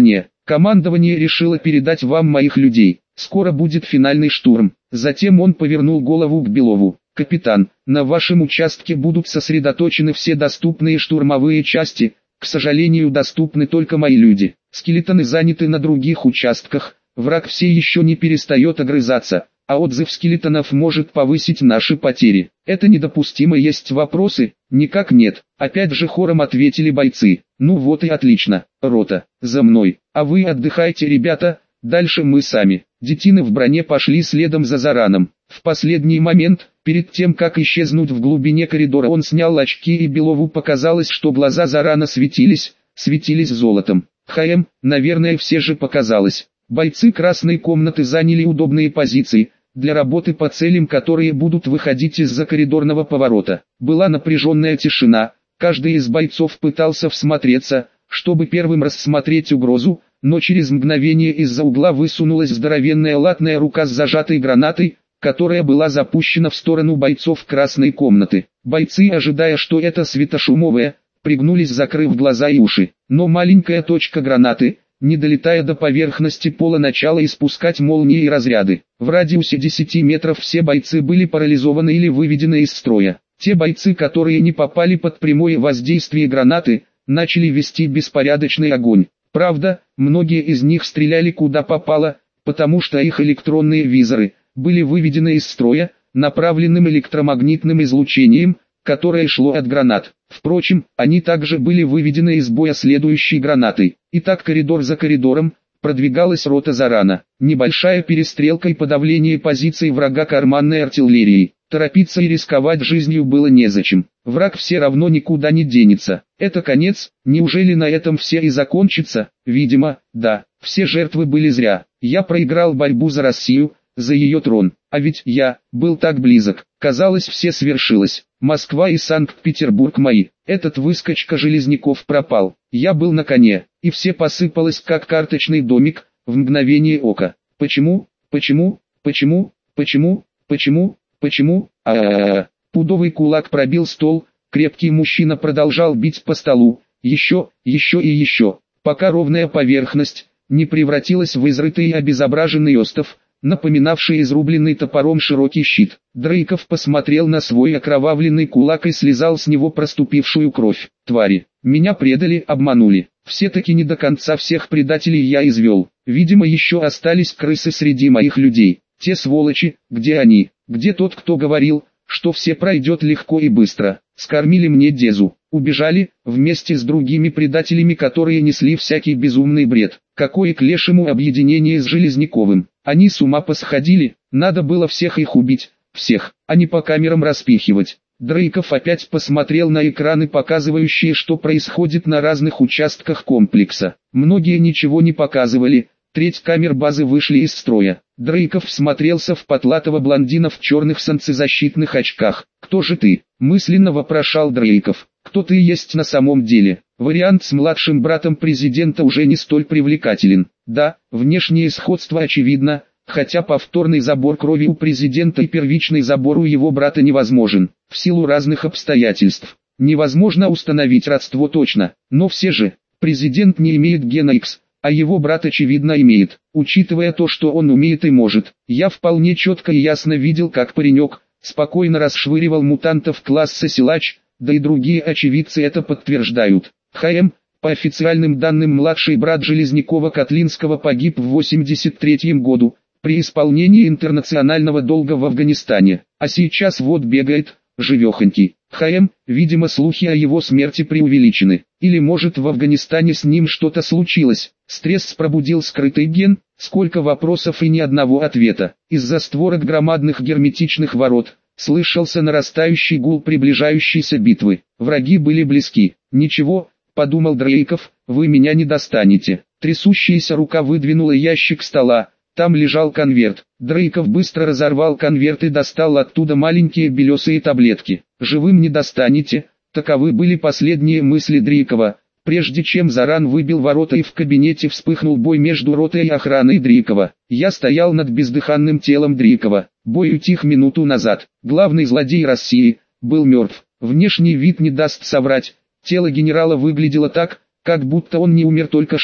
Командование решило передать вам моих людей. Скоро будет финальный штурм. Затем он повернул голову к Белову. Капитан, на вашем участке будут сосредоточены все доступные штурмовые части. К сожалению, доступны только мои люди. Скелетоны заняты на других участках. Враг все еще не перестает огрызаться, а отзыв скелетонов может повысить наши потери. Это недопустимо. Есть вопросы? Никак нет. Опять же хором ответили бойцы. Ну вот и отлично. Рота, за мной. А вы отдыхайте, ребята, дальше мы сами. Детины в броне пошли следом за Зараном. В последний момент, перед тем как исчезнуть в глубине коридора, он снял очки, и Белову показалось, что глаза Зарана светились, светились золотом. ХМ, наверное, все же показалось. Бойцы красной комнаты заняли удобные позиции для работы по целям, которые будут выходить из-за коридорного поворота. Была напряженная тишина, каждый из бойцов пытался всмотреться, чтобы первым рассмотреть угрозу, но через мгновение из-за угла высунулась здоровенная латная рука с зажатой гранатой, которая была запущена в сторону бойцов красной комнаты. Бойцы, ожидая, что это светошумовая, пригнулись, закрыв глаза и уши. Но маленькая точка гранаты, не долетая до поверхности пола, начала испускать молнии и разряды. В радиусе десяти метров все бойцы были парализованы или выведены из строя. Те бойцы, которые не попали под прямое воздействие гранаты, начали вести беспорядочный огонь. Правда, многие из них стреляли куда попало, потому что их электронные визоры были выведены из строя, направленным электромагнитным излучением, которое шло от гранат. Впрочем, они также были выведены из боя следующей гранатой. Итак, коридор за коридором продвигалась рота Зарана. Небольшая перестрелка и подавление позиций врага карманной артиллерией. Торопиться и рисковать жизнью было незачем. Враг все равно никуда не денется. Это конец. Неужели на этом все и закончится? Видимо, да. Все жертвы были зря. Я проиграл борьбу за Россию, за ее трон. А ведь я был так близок. Казалось, все свершилось. Москва и Санкт-Петербург мои. Этот выскочка Железняков пропал. Я был на коне, и все посыпалось как карточный домик, в мгновение ока. Почему? Почему? Почему? Почему? Почему? Почему? А-а-а. Пудовый кулак пробил стол, крепкий мужчина продолжал бить по столу, еще, еще и еще, пока ровная поверхность не превратилась в изрытый и обезображенный остов, напоминавший изрубленный топором широкий щит. Дрейков посмотрел на свой окровавленный кулак и слезал с него проступившую кровь. Твари, меня предали, обманули. Все-таки не до конца всех предателей я извел. Видимо, еще остались крысы среди моих людей. Те сволочи, где они? Где тот, кто говорил, что все пройдет легко и быстро? Скормили мне дезу. Убежали, вместе с другими предателями, которые несли всякий безумный бред. Какое к лешему объединение с Железняковым? Они с ума посходили, надо было всех их убить, всех, а не по камерам распихивать. Дрейков опять посмотрел на экраны, показывающие, что происходит на разных участках комплекса. Многие ничего не показывали, треть камер базы вышли из строя. Дрейков всмотрелся в потлатого блондина в черных солнцезащитных очках. «Кто же ты?» – мысленно вопрошал Дрейков. «Кто ты есть на самом деле?» Вариант с младшим братом президента уже не столь привлекателен. Да, внешнее сходство очевидно, хотя повторный забор крови у президента и первичный забор у его брата невозможен, в силу разных обстоятельств. Невозможно установить родство точно, но все же, президент не имеет гена X, а его брат очевидно имеет. Учитывая то, что он умеет и может, я вполне четко и ясно видел, как паренек спокойно расшвыривал мутантов класса силач, да и другие очевидцы это подтверждают. ХМ, по официальным данным, младший брат Железнякова-Котлинского погиб в восемьдесят третьем году, при исполнении интернационального долга в Афганистане, а сейчас вот бегает, живехонький. ХМ, видимо, слухи о его смерти преувеличены, или может в Афганистане с ним что-то случилось. Стресс пробудил скрытый ген, сколько вопросов и ни одного ответа. Из-за створок громадных герметичных ворот слышался нарастающий гул приближающейся битвы. Враги были близки. «Ничего», — подумал Дрейков, — «вы меня не достанете». Трясущаяся рука выдвинула ящик стола, там лежал конверт. Дрейков быстро разорвал конверт и достал оттуда маленькие белесые таблетки. «Живым не достанете», — таковы были последние мысли Дрейкова, прежде чем Заран выбил ворота и в кабинете вспыхнул бой между ротой и охраной Дрейкова. Я стоял над бездыханным телом Дрейкова. Бой утих минуту назад. Главный злодей России был мертв. Внешний вид не даст соврать. Тело генерала выглядело так, как будто он не умер только что,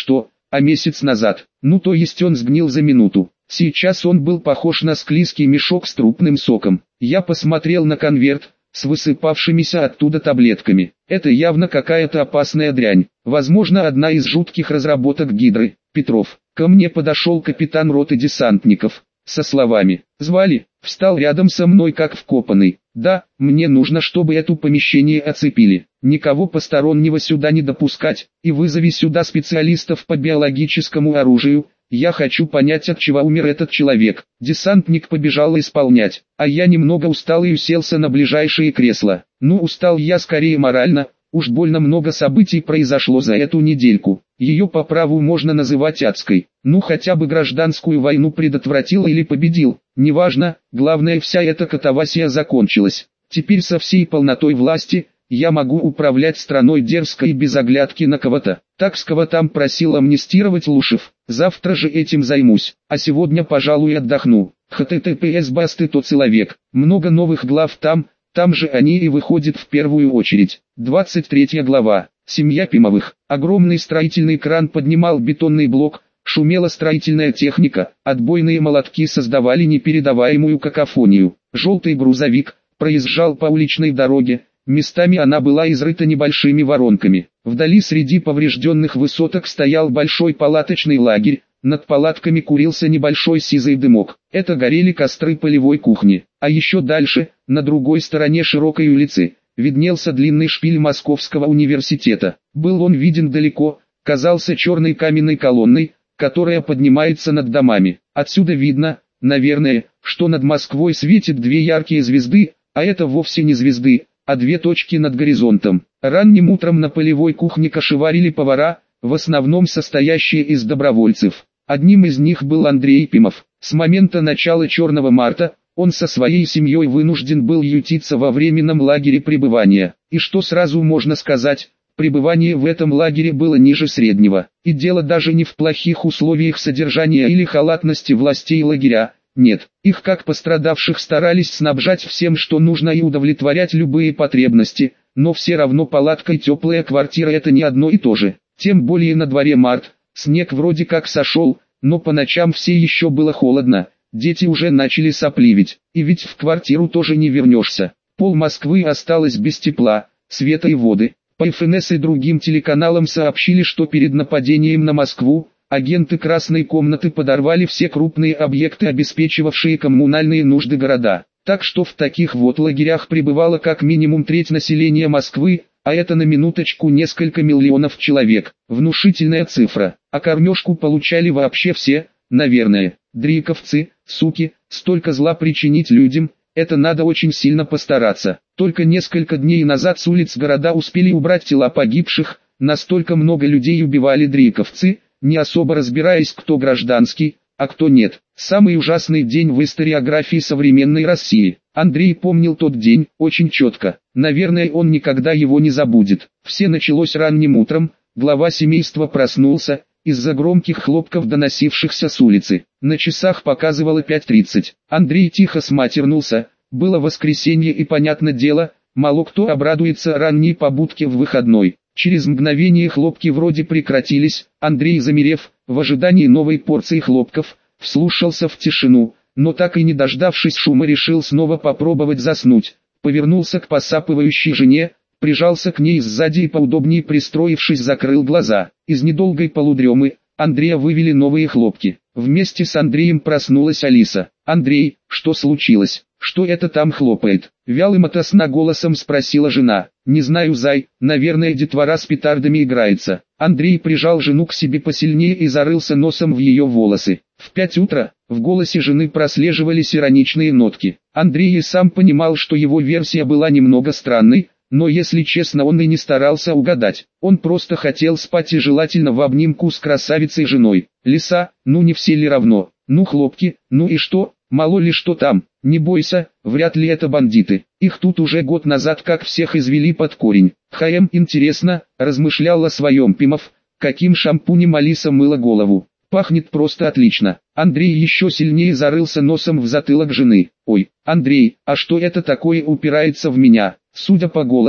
а месяц назад. Ну то есть он сгнил за минуту. Сейчас он был похож на склизкий мешок с трупным соком. Я посмотрел на конверт с высыпавшимися оттуда таблетками. Это явно какая-то опасная дрянь. Возможно, одна из жутких разработок Гидры. Петров. Ко мне подошел капитан роты десантников. Со словами «Звали», встал рядом со мной как вкопанный. «Да, мне нужно, чтобы это помещение оцепили. Никого постороннего сюда не допускать, и вызови сюда специалистов по биологическому оружию. Я хочу понять, от чего умер этот человек». Десантник побежал исполнять, а я немного устал и уселся на ближайшее кресло. Ну, устал я скорее морально, уж больно много событий произошло за эту недельку. Ее по праву можно называть адской. Ну хотя бы гражданскую войну предотвратил или победил, неважно, главное, вся эта катавасия закончилась. Теперь со всей полнотой власти я могу управлять страной дерзко и без оглядки на кого-то. Так с кого там просил амнистировать Лушев. Завтра же этим займусь, а сегодня, пожалуй, отдохну. https басты тот человек. Много новых глав там, там же они и выходят в первую очередь. двадцать третья глава. Семья Пимовых. Огромный строительный кран поднимал бетонный блок, шумела строительная техника, отбойные молотки создавали непередаваемую какофонию. Желтый грузовик проезжал по уличной дороге, местами она была изрыта небольшими воронками. Вдали среди поврежденных высоток стоял большой палаточный лагерь, над палатками курился небольшой сизый дымок. Это горели костры полевой кухни. А еще дальше, на другой стороне широкой улицы, виднелся длинный шпиль Московского университета. Был он виден далеко, казался черной каменной колонной, которая поднимается над домами. Отсюда видно, наверное, что над Москвой светят две яркие звезды, а это вовсе не звезды, а две точки над горизонтом. Ранним утром на полевой кухне кошеварили повара, в основном состоящие из добровольцев. Одним из них был Андрей Пимов. С момента начала Черного марта, он со своей семьей вынужден был ютиться во временном лагере пребывания. И что сразу можно сказать, пребывание в этом лагере было ниже среднего. И дело даже не в плохих условиях содержания или халатности властей лагеря. Нет, их как пострадавших старались снабжать всем, что нужно, и удовлетворять любые потребности, но все равно палатка и теплая квартира — это не одно и то же. Тем более на дворе март, снег вроде как сошел, но по ночам все еще было холодно, дети уже начали сопливить, и ведь в квартиру тоже не вернешься. Пол Москвы осталось без тепла, света и воды. По эф эн эс и другим телеканалам сообщили, что перед нападением на Москву агенты Красной комнаты подорвали все крупные объекты, обеспечивавшие коммунальные нужды города. Так что в таких вот лагерях пребывало как минимум треть населения Москвы, а это на минуточку несколько миллионов человек. Внушительная цифра. А кормежку получали вообще все, наверное. Дриковцы, суки, столько зла причинить людям, это надо очень сильно постараться. Только несколько дней назад с улиц города успели убрать тела погибших, настолько много людей убивали дриковцы, не особо разбираясь, кто гражданский, а кто нет. Самый ужасный день в историографии современной России. Андрей помнил тот день очень четко. Наверное, он никогда его не забудет. Все началось ранним утром, глава семейства проснулся, из-за громких хлопков, доносившихся с улицы. На часах показывало пять тридцать. Андрей тихо сматернулся, было воскресенье и, понятно дело, мало кто обрадуется ранней побудке в выходной. Через мгновение хлопки вроде прекратились, Андрей, замерев, в ожидании новой порции хлопков, вслушался в тишину, но так и не дождавшись шума, решил снова попробовать заснуть. Повернулся к посапывающей жене, прижался к ней сзади и, поудобнее пристроившись, закрыл глаза. Из недолгой полудремы Андрея вывели новые хлопки. Вместе с Андреем проснулась Алиса. «Андрей, что случилось? Что это там хлопает?» Вялым ото сна голосом спросила жена. «Не знаю, зай, наверное, детвора с петардами играется». Андрей прижал жену к себе посильнее и зарылся носом в ее волосы. В пять утра в голосе жены прослеживались ироничные нотки. Андрей и сам понимал, что его версия была немного странной, но, если честно, он и не старался угадать. Он просто хотел спать, и желательно в обнимку с красавицей женой. Лиса, ну не все ли равно? Ну хлопки, ну и что? Мало ли что там? Не бойся, вряд ли это бандиты. Их тут уже год назад как всех извели под корень. Хм, интересно, размышлял о своем Пимов, каким шампунем Алиса мыла голову. Пахнет просто отлично. Андрей еще сильнее зарылся носом в затылок жены. «Ой, Андрей, а что это такое упирается в меня?» Судя по голосу,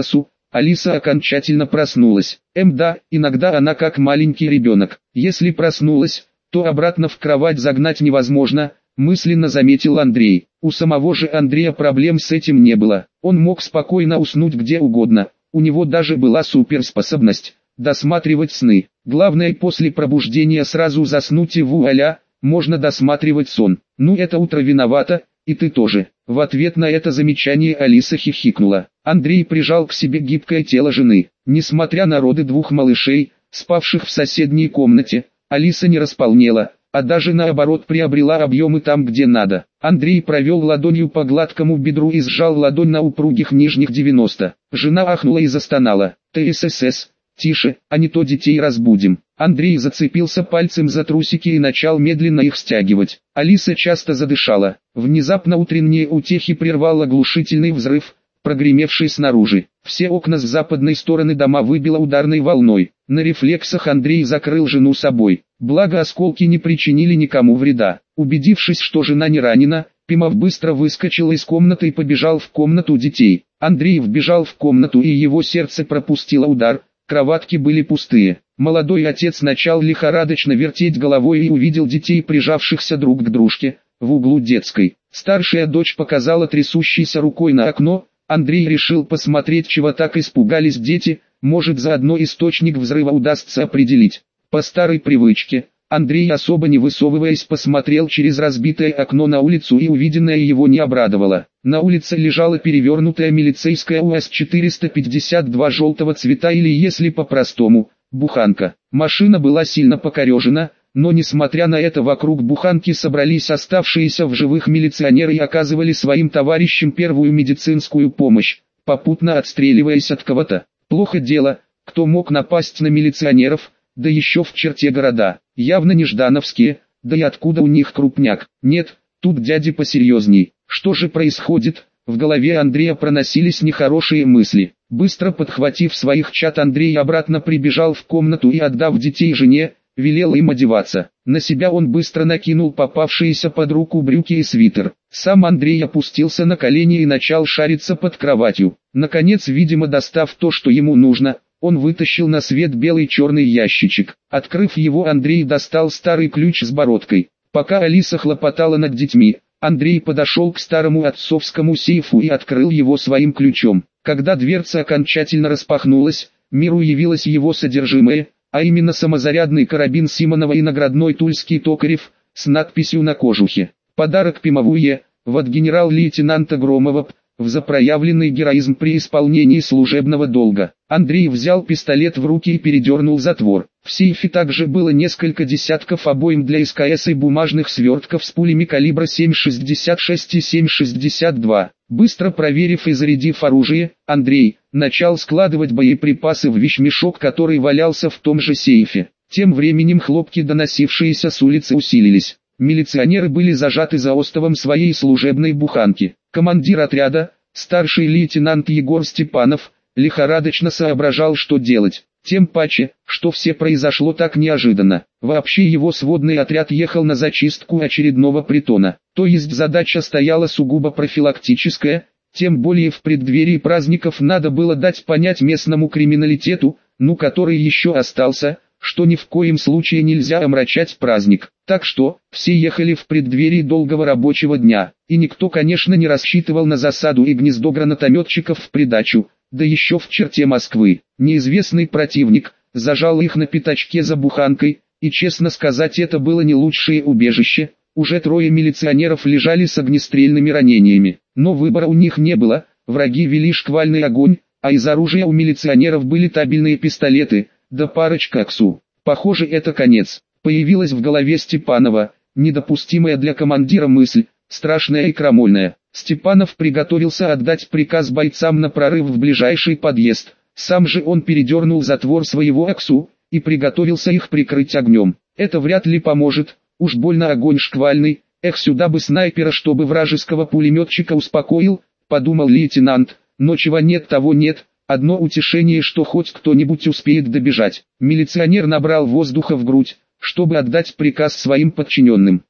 Алиса окончательно проснулась. Эм да, иногда она как маленький ребенок. Если проснулась, то обратно в кровать загнать невозможно, мысленно заметил Андрей. У самого же Андрея проблем с этим не было. Он мог спокойно уснуть где угодно. У него даже была суперспособность досматривать сны. Главное после пробуждения сразу заснуть и вуаля, можно досматривать сон. Ну это утро виновато, и ты тоже. В ответ на это замечание Алиса хихикнула. Андрей прижал к себе гибкое тело жены. Несмотря на роды двух малышей, спавших в соседней комнате, Алиса не располнела, а даже наоборот приобрела объемы там где надо. Андрей провел ладонью по гладкому бедру и сжал ладонь на упругих нижних девяносто. Жена ахнула и застонала. «ТССС, тише, а не то детей разбудим». Андрей зацепился пальцем за трусики и начал медленно их стягивать. Алиса часто задышала. Внезапно утренние утехи прервал оглушительный взрыв, прогремевший снаружи. Все окна с западной стороны дома выбило ударной волной. На рефлексах Андрей закрыл жену собой. Благо осколки не причинили никому вреда. Убедившись, что жена не ранена, Пимов быстро выскочил из комнаты и побежал в комнату детей. Андрей вбежал в комнату и его сердце пропустило удар. Кроватки были пустые. Молодой отец начал лихорадочно вертеть головой и увидел детей, прижавшихся друг к дружке, в углу детской. Старшая дочь показала трясущейся рукой на окно. Андрей решил посмотреть, чего так испугались дети, может заодно источник взрыва удастся определить. По старой привычке, Андрей, особо не высовываясь, посмотрел через разбитое окно на улицу, и увиденное его не обрадовало. На улице лежала перевернутая милицейская УАЗ четыреста пятьдесят два желтого цвета, или если по-простому, буханка. Машина была сильно покорежена, но несмотря на это вокруг буханки собрались оставшиеся в живых милиционеры и оказывали своим товарищам первую медицинскую помощь, попутно отстреливаясь от кого-то. Плохо дело, кто мог напасть на милиционеров, да еще в черте города. Явно не ждановские, да и откуда у них крупняк. Нет, тут дяди посерьезней. Что же происходит? В голове Андрея проносились нехорошие мысли. Быстро подхватив своих чад, Андрей обратно прибежал в комнату и, отдав детей жене, велел им одеваться. На себя он быстро накинул попавшиеся под руку брюки и свитер. Сам Андрей опустился на колени и начал шариться под кроватью. Наконец, видимо достав то, что ему нужно, он вытащил на свет белый черный ящичек. Открыв его, Андрей достал старый ключ с бородкой. Пока Алиса хлопотала над детьми, Андрей подошел к старому отцовскому сейфу и открыл его своим ключом. Когда дверца окончательно распахнулась, миру явилось его содержимое, а именно самозарядный карабин Симонова и наградной тульский Токарев с надписью на кожухе. Подарок Пимовуе, от генерал-лейтенанта Громова, за проявленный героизм при исполнении служебного долга. Андрей взял пистолет в руки и передернул затвор. В сейфе также было несколько десятков обоим для СКС и бумажных свертков с пулями калибра семь шестьдесят шесть и семь шестьдесят два. Быстро проверив и зарядив оружие, Андрей начал складывать боеприпасы в вещмешок, который валялся в том же сейфе. Тем временем хлопки, доносившиеся с улицы, усилились. Милиционеры были зажаты за остовом своей служебной буханки. Командир отряда, старший лейтенант Егор Степанов, лихорадочно соображал, что делать. Тем паче, что все произошло так неожиданно. Вообще его сводный отряд ехал на зачистку очередного притона. То есть задача стояла сугубо профилактическая, тем более в преддверии праздников надо было дать понять местному криминалитету, ну который еще остался, что ни в коем случае нельзя омрачать праздник. Так что, все ехали в преддверии долгого рабочего дня, и никто, конечно, не рассчитывал на засаду и гнездо гранатометчиков в придачу, да еще в черте Москвы. Неизвестный противник зажал их на пятачке за буханкой, и, честно сказать, это было не лучшее убежище. Уже трое милиционеров лежали с огнестрельными ранениями, но выбора у них не было, враги вели шквальный огонь, а из оружия у милиционеров были табельные пистолеты, да парочка АКСУ. Похоже, это конец. Появилась в голове Степанова, недопустимая для командира мысль, страшная и крамольная. Степанов приготовился отдать приказ бойцам на прорыв в ближайший подъезд. Сам же он передернул затвор своего АКСУ и приготовился их прикрыть огнем. Это вряд ли поможет, уж больно огонь шквальный. Эх, сюда бы снайпера, чтобы вражеского пулеметчика успокоил, подумал лейтенант, но чего нет, того нет. Одно утешение, что хоть кто-нибудь успеет добежать. Милиционер набрал воздуха в грудь, чтобы отдать приказ своим подчиненным.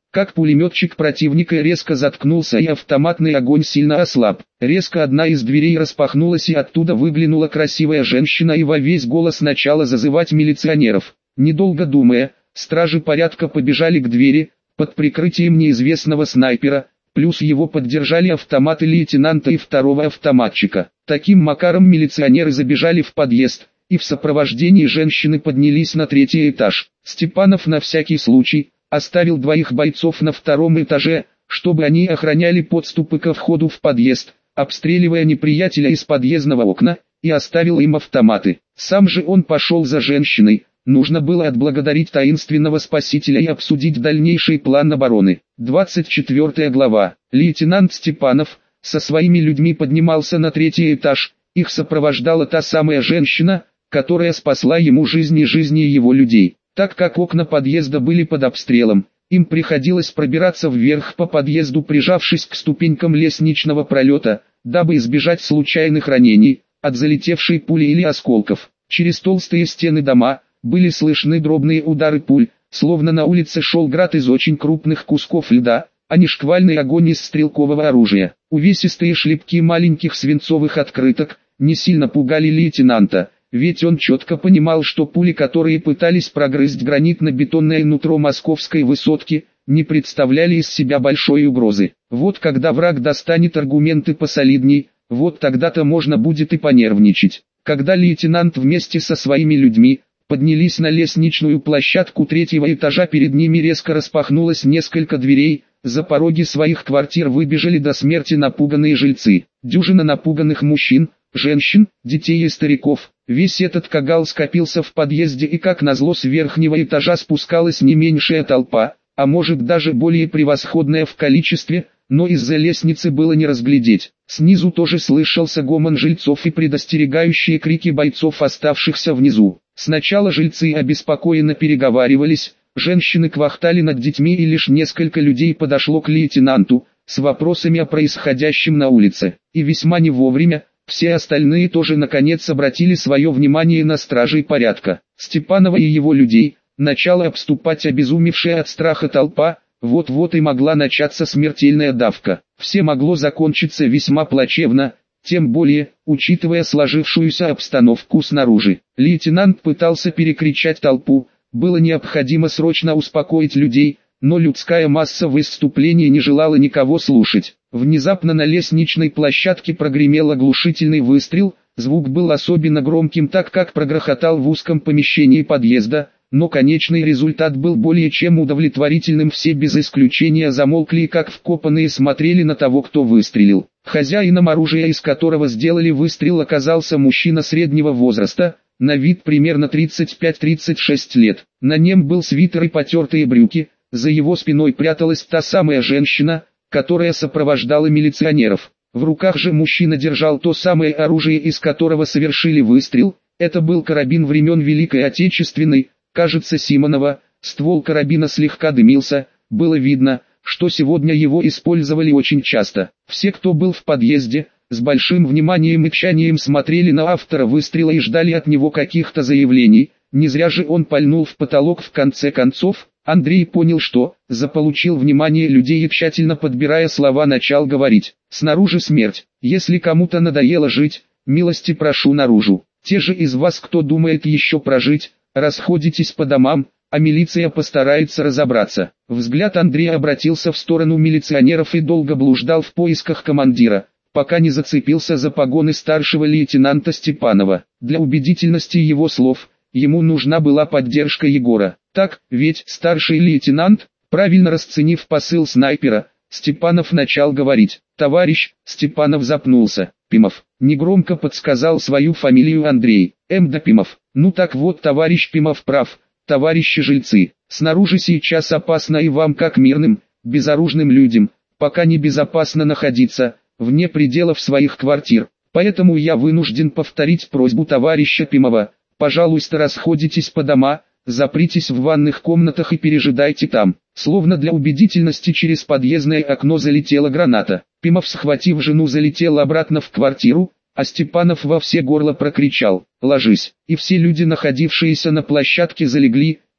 как пулеметчик противника резко заткнулся и автоматный огонь сильно ослаб. Резко одна из дверей распахнулась и оттуда выглянула красивая женщина и во весь голос начала зазывать милиционеров. Недолго думая, стражи порядка побежали к двери, под прикрытием неизвестного снайпера, плюс его поддержали автоматы лейтенанта и второго автоматчика. Таким макаром милиционеры забежали в подъезд, и в сопровождении женщины поднялись на третий этаж. Степанов на всякий случай оставил двоих бойцов на втором этаже, чтобы они охраняли подступы ко входу в подъезд, обстреливая неприятеля из подъездного окна, и оставил им автоматы. Сам же он пошел за женщиной. Нужно было отблагодарить таинственного спасителя и обсудить дальнейший план обороны. двадцать четвёртая глава. Лейтенант Степанов со своими людьми поднимался на третий этаж. Их сопровождала та самая женщина, которая спасла ему жизнь и жизни его людей. Так как окна подъезда были под обстрелом, им приходилось пробираться вверх по подъезду, прижавшись к ступенькам лестничного пролета, дабы избежать случайных ранений от залетевшей пули или осколков. Через толстые стены дома были слышны дробные удары пуль, словно на улице шел град из очень крупных кусков льда, а не шквальный огонь из стрелкового оружия. Увесистые шлепки маленьких свинцовых открыток не сильно пугали лейтенанта, ведь он четко понимал, что пули, которые пытались прогрызть гранитно-бетонное нутро московской высотки, не представляли из себя большой угрозы. Вот когда враг достанет аргументы посолидней, вот тогда-то можно будет и понервничать. Когда лейтенант вместе со своими людьми поднялись на лестничную площадку третьего этажа, перед ними резко распахнулось несколько дверей, за пороги своих квартир выбежали до смерти напуганные жильцы. Дюжина напуганных мужчин, женщин, детей и стариков. Весь этот кагал скопился в подъезде, и как назло с верхнего этажа спускалась не меньшая толпа, а может даже более превосходная в количестве, но из-за лестницы было не разглядеть. Снизу тоже слышался гомон жильцов и предостерегающие крики бойцов, оставшихся внизу. Сначала жильцы обеспокоенно переговаривались, женщины квахтали над детьми, и лишь несколько людей подошло к лейтенанту с вопросами о происходящем на улице. И весьма не вовремя, все остальные тоже наконец обратили свое внимание на стражей порядка. Степанова и его людей начала обступать обезумевшая от страха толпа. Вот-вот и могла начаться смертельная давка. Все могло закончиться весьма плачевно, тем более, учитывая сложившуюся обстановку снаружи. Лейтенант пытался перекричать толпу, было необходимо срочно успокоить людей, но людская масса в выступлении не желала никого слушать. Внезапно на лестничной площадке прогремел оглушительный выстрел, звук был особенно громким, так как прогрохотал в узком помещении подъезда, но конечный результат был более чем удовлетворительным. Все без исключения замолкли и как вкопанные смотрели на того, кто выстрелил. Хозяином оружия, из которого сделали выстрел, оказался мужчина среднего возраста, на вид примерно тридцать пять тридцать шесть лет. На нем был свитер и потертые брюки, за его спиной пряталась та самая женщина, которая сопровождала милиционеров. В руках же мужчина держал то самое оружие, из которого совершили выстрел. Это был карабин времен Великой Отечественной, кажется, Симонова. Ствол карабина слегка дымился, было видно, что сегодня его использовали очень часто. Все, кто был в подъезде, с большим вниманием и тщанием смотрели на автора выстрела и ждали от него каких-то заявлений. Не зря же он пальнул в потолок. В конце концов, Андрей понял, что заполучил внимание людей и, тщательно подбирая слова, начал говорить: «Снаружи смерть. Если кому-то надоело жить, милости прошу наружу. Те же из вас, кто думает еще прожить, расходитесь по домам, а милиция постарается разобраться». Взгляд Андрея обратился в сторону милиционеров и долго блуждал в поисках командира, пока не зацепился за погоны старшего лейтенанта Степанова. Для убедительности его слов, ему нужна была поддержка Егора. Так, ведь старший лейтенант, правильно расценив посыл снайпера, Степанов начал говорить. «Товарищ», Степанов запнулся. «Пимов», негромко подсказал свою фамилию Андрей. «М. да Пимов». «Ну так вот, товарищ Пимов прав, товарищи жильцы. Снаружи сейчас опасно и вам, как мирным, безоружным людям, пока не безопасно находиться вне пределов своих квартир. Поэтому я вынужден повторить просьбу товарища Пимова. Пожалуйста, расходитесь по домам, запритесь в ванных комнатах и пережидайте там». Словно для убедительности через подъездное окно залетела граната. Пимов, схватив жену, залетел обратно в квартиру, а Степанов во все горло прокричал: «Ложись!» И все люди, находившиеся на площадке, залегли,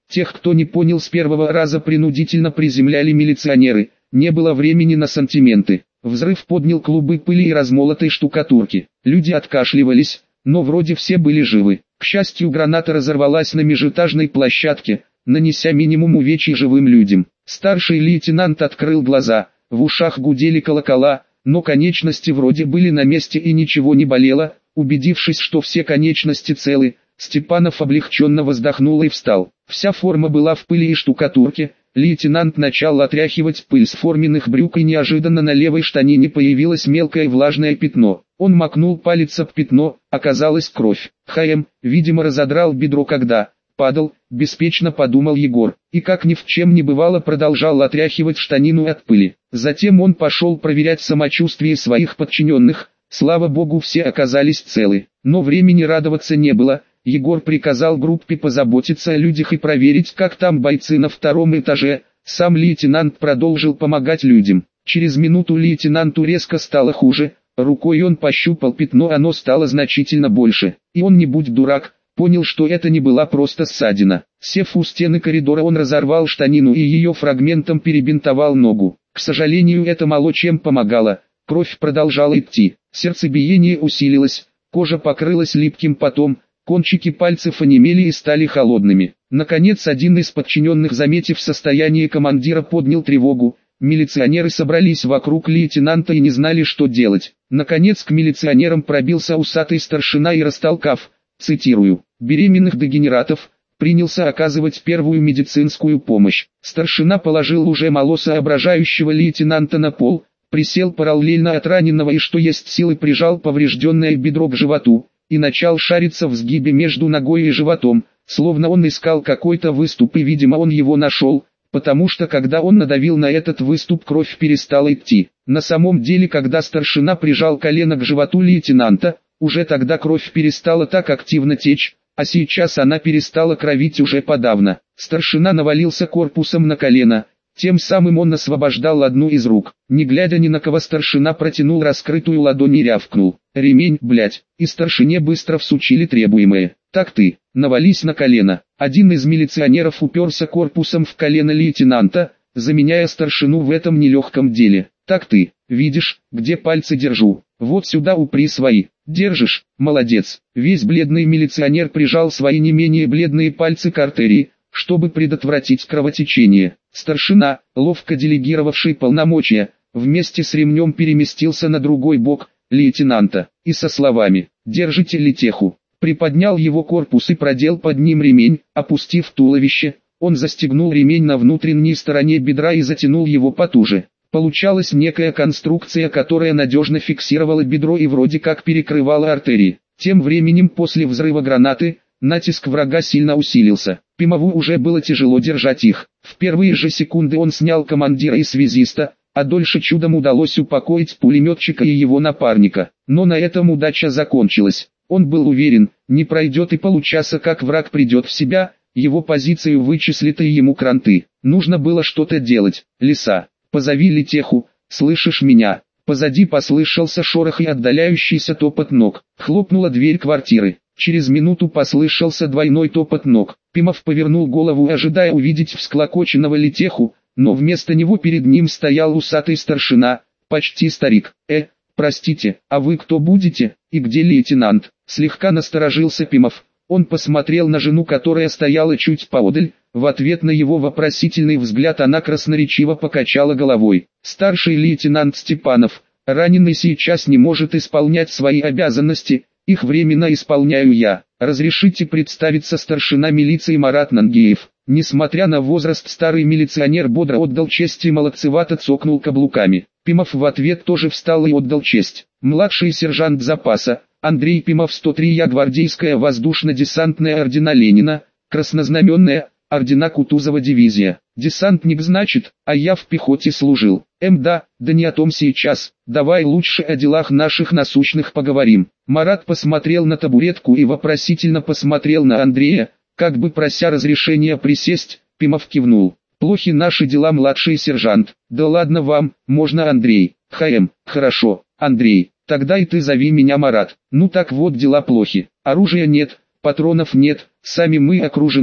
Тех, кто не понял, с первого раза принудительно приземляли милиционеры, не было времени на сантименты. Взрыв поднял клубы пыли и размолотой штукатурки. Люди откашливались, но вроде все были живы. К счастью, граната разорвалась на межэтажной площадке, нанеся минимум увечий живым людям. Старший лейтенант открыл глаза, в ушах гудели колокола, но конечности вроде были на месте и ничего не болело. Убедившись, что все конечности целы, Степанов облегченно вздохнул и встал. Вся форма была в пыли и штукатурке. Лейтенант начал отряхивать пыль с форменных брюк, и неожиданно на левой штанине появилось мелкое влажное пятно. Он макнул палец об пятно, оказалась кровь. ХМ, видимо, разодрал бедро, когда падал, беспечно подумал Егор, и как ни в чем не бывало продолжал отряхивать штанину от пыли. Затем он пошел проверять самочувствие своих подчиненных. Слава богу, все оказались целы, но времени радоваться не было. Егор приказал группе позаботиться о людях и проверить, как там бойцы на втором этаже. Сам лейтенант продолжил помогать людям. Через минуту лейтенанту резко стало хуже. Рукой он пощупал пятно, оно стало значительно больше. И он, не будь дурак, понял, что это не была просто ссадина. Сев у стены коридора, он разорвал штанину и ее фрагментом перебинтовал ногу. К сожалению, это мало чем помогало. Кровь продолжала идти. Сердцебиение усилилось, кожа покрылась липким потом. Кончики пальцев онемели и стали холодными. Наконец, один из подчиненных, заметив состояние командира, поднял тревогу. Милиционеры собрались вокруг лейтенанта и не знали, что делать. Наконец, к милиционерам пробился усатый старшина и, растолкав, цитирую, «беременных дегенератов», принялся оказывать первую медицинскую помощь. Старшина положил уже мало соображающего лейтенанта на пол, присел параллельно от раненого и, что есть силы, прижал поврежденное бедро к животу и начал шариться в сгибе между ногой и животом, словно он искал какой-то выступ, и, видимо, он его нашел, потому что когда он надавил на этот выступ, кровь перестала идти. На самом деле, когда старшина прижал колено к животу лейтенанта, уже тогда кровь перестала так активно течь, а сейчас она перестала кровить уже подавно. Старшина навалился корпусом на колено. Тем самым он освобождал одну из рук. Не глядя ни на кого, старшина протянул раскрытую ладонь и рявкнул: «Ремень, блядь!» И старшине быстро всучили требуемое. «Так ты, навались на колено». Один из милиционеров уперся корпусом в колено лейтенанта, заменяя старшину в этом нелегком деле. «Так ты, видишь, где пальцы держу? Вот сюда упри свои. Держишь? Молодец». Весь бледный милиционер прижал свои не менее бледные пальцы к артерии, чтобы предотвратить кровотечение. Старшина, ловко делегировавший полномочия, вместе с ремнем переместился на другой бок лейтенанта, и со словами «Держите летеху», приподнял его корпус и продел под ним ремень. Опустив туловище, он застегнул ремень на внутренней стороне бедра и затянул его потуже. Получалась некая конструкция, которая надежно фиксировала бедро и вроде как перекрывала артерии. Тем временем, после взрыва гранаты, натиск врага сильно усилился. Пимову уже было тяжело держать их. В первые же секунды он снял командира и связиста, а дольше чудом удалось упокоить пулеметчика и его напарника. Но на этом удача закончилась. Он был уверен, не пройдет и получаса, как враг придет в себя, его позицию вычислят и ему кранты. Нужно было что-то делать. «Лиса, позови летеху, слышишь меня?» Позади послышался шорох и отдаляющийся топот ног. Хлопнула дверь квартиры. Через минуту послышался двойной топот ног. Пимов повернул голову, ожидая увидеть всклокоченного летеху, но вместо него перед ним стоял усатый старшина, почти старик. «Э, простите, а вы кто будете, и где лейтенант?» Слегка насторожился Пимов. Он посмотрел на жену, которая стояла чуть поодаль. В ответ на его вопросительный взгляд она красноречиво покачала головой. «Старший лейтенант Степанов, раненый сейчас не может исполнять свои обязанности, их временно исполняю я. Разрешите представиться, старшина милиции Марат Нангиев». Несмотря на возраст, старый милиционер бодро отдал честь и молодцевато цокнул каблуками. Пимов в ответ тоже встал и отдал честь. Младший сержант запаса, Андрей Пимов, сто три Я, гвардейская воздушно-десантная ордена Ленина, краснознаменная, ордена Кутузова дивизия. Десантник, значит, а я в пехоте служил. Эм да, да не о том сейчас, давай лучше о делах наших насущных поговорим. Марат посмотрел на табуретку и вопросительно посмотрел на Андрея, как бы прося разрешения присесть. Пимов кивнул. «Плохи наши дела, младший сержант». «Да ладно вам, можно Андрей». «ХМ, хорошо, Андрей, тогда и ты зови меня Марат». «Ну так вот, дела плохи, оружия нет, патронов нет, сами мы окружены,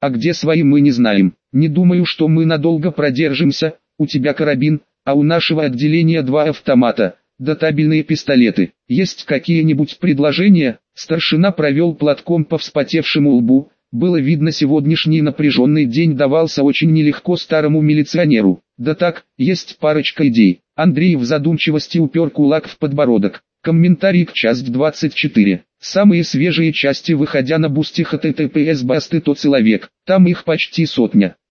А где свои мы не знаем. Не думаю, что мы надолго продержимся. У тебя карабин, а у нашего отделения два автомата, да табельные пистолеты. Есть какие-нибудь предложения? Старшина провел платком по вспотевшему лбу. Было видно, сегодняшний напряженный день давался очень нелегко старому милиционеру. Да так, есть парочка идей. Андрей в задумчивости упер кулак в подбородок. Комментарий к часть двадцать четыре. Самые свежие части, выходя на бусти эйч ти ти пи эс басты точка человек. Там их почти сотня.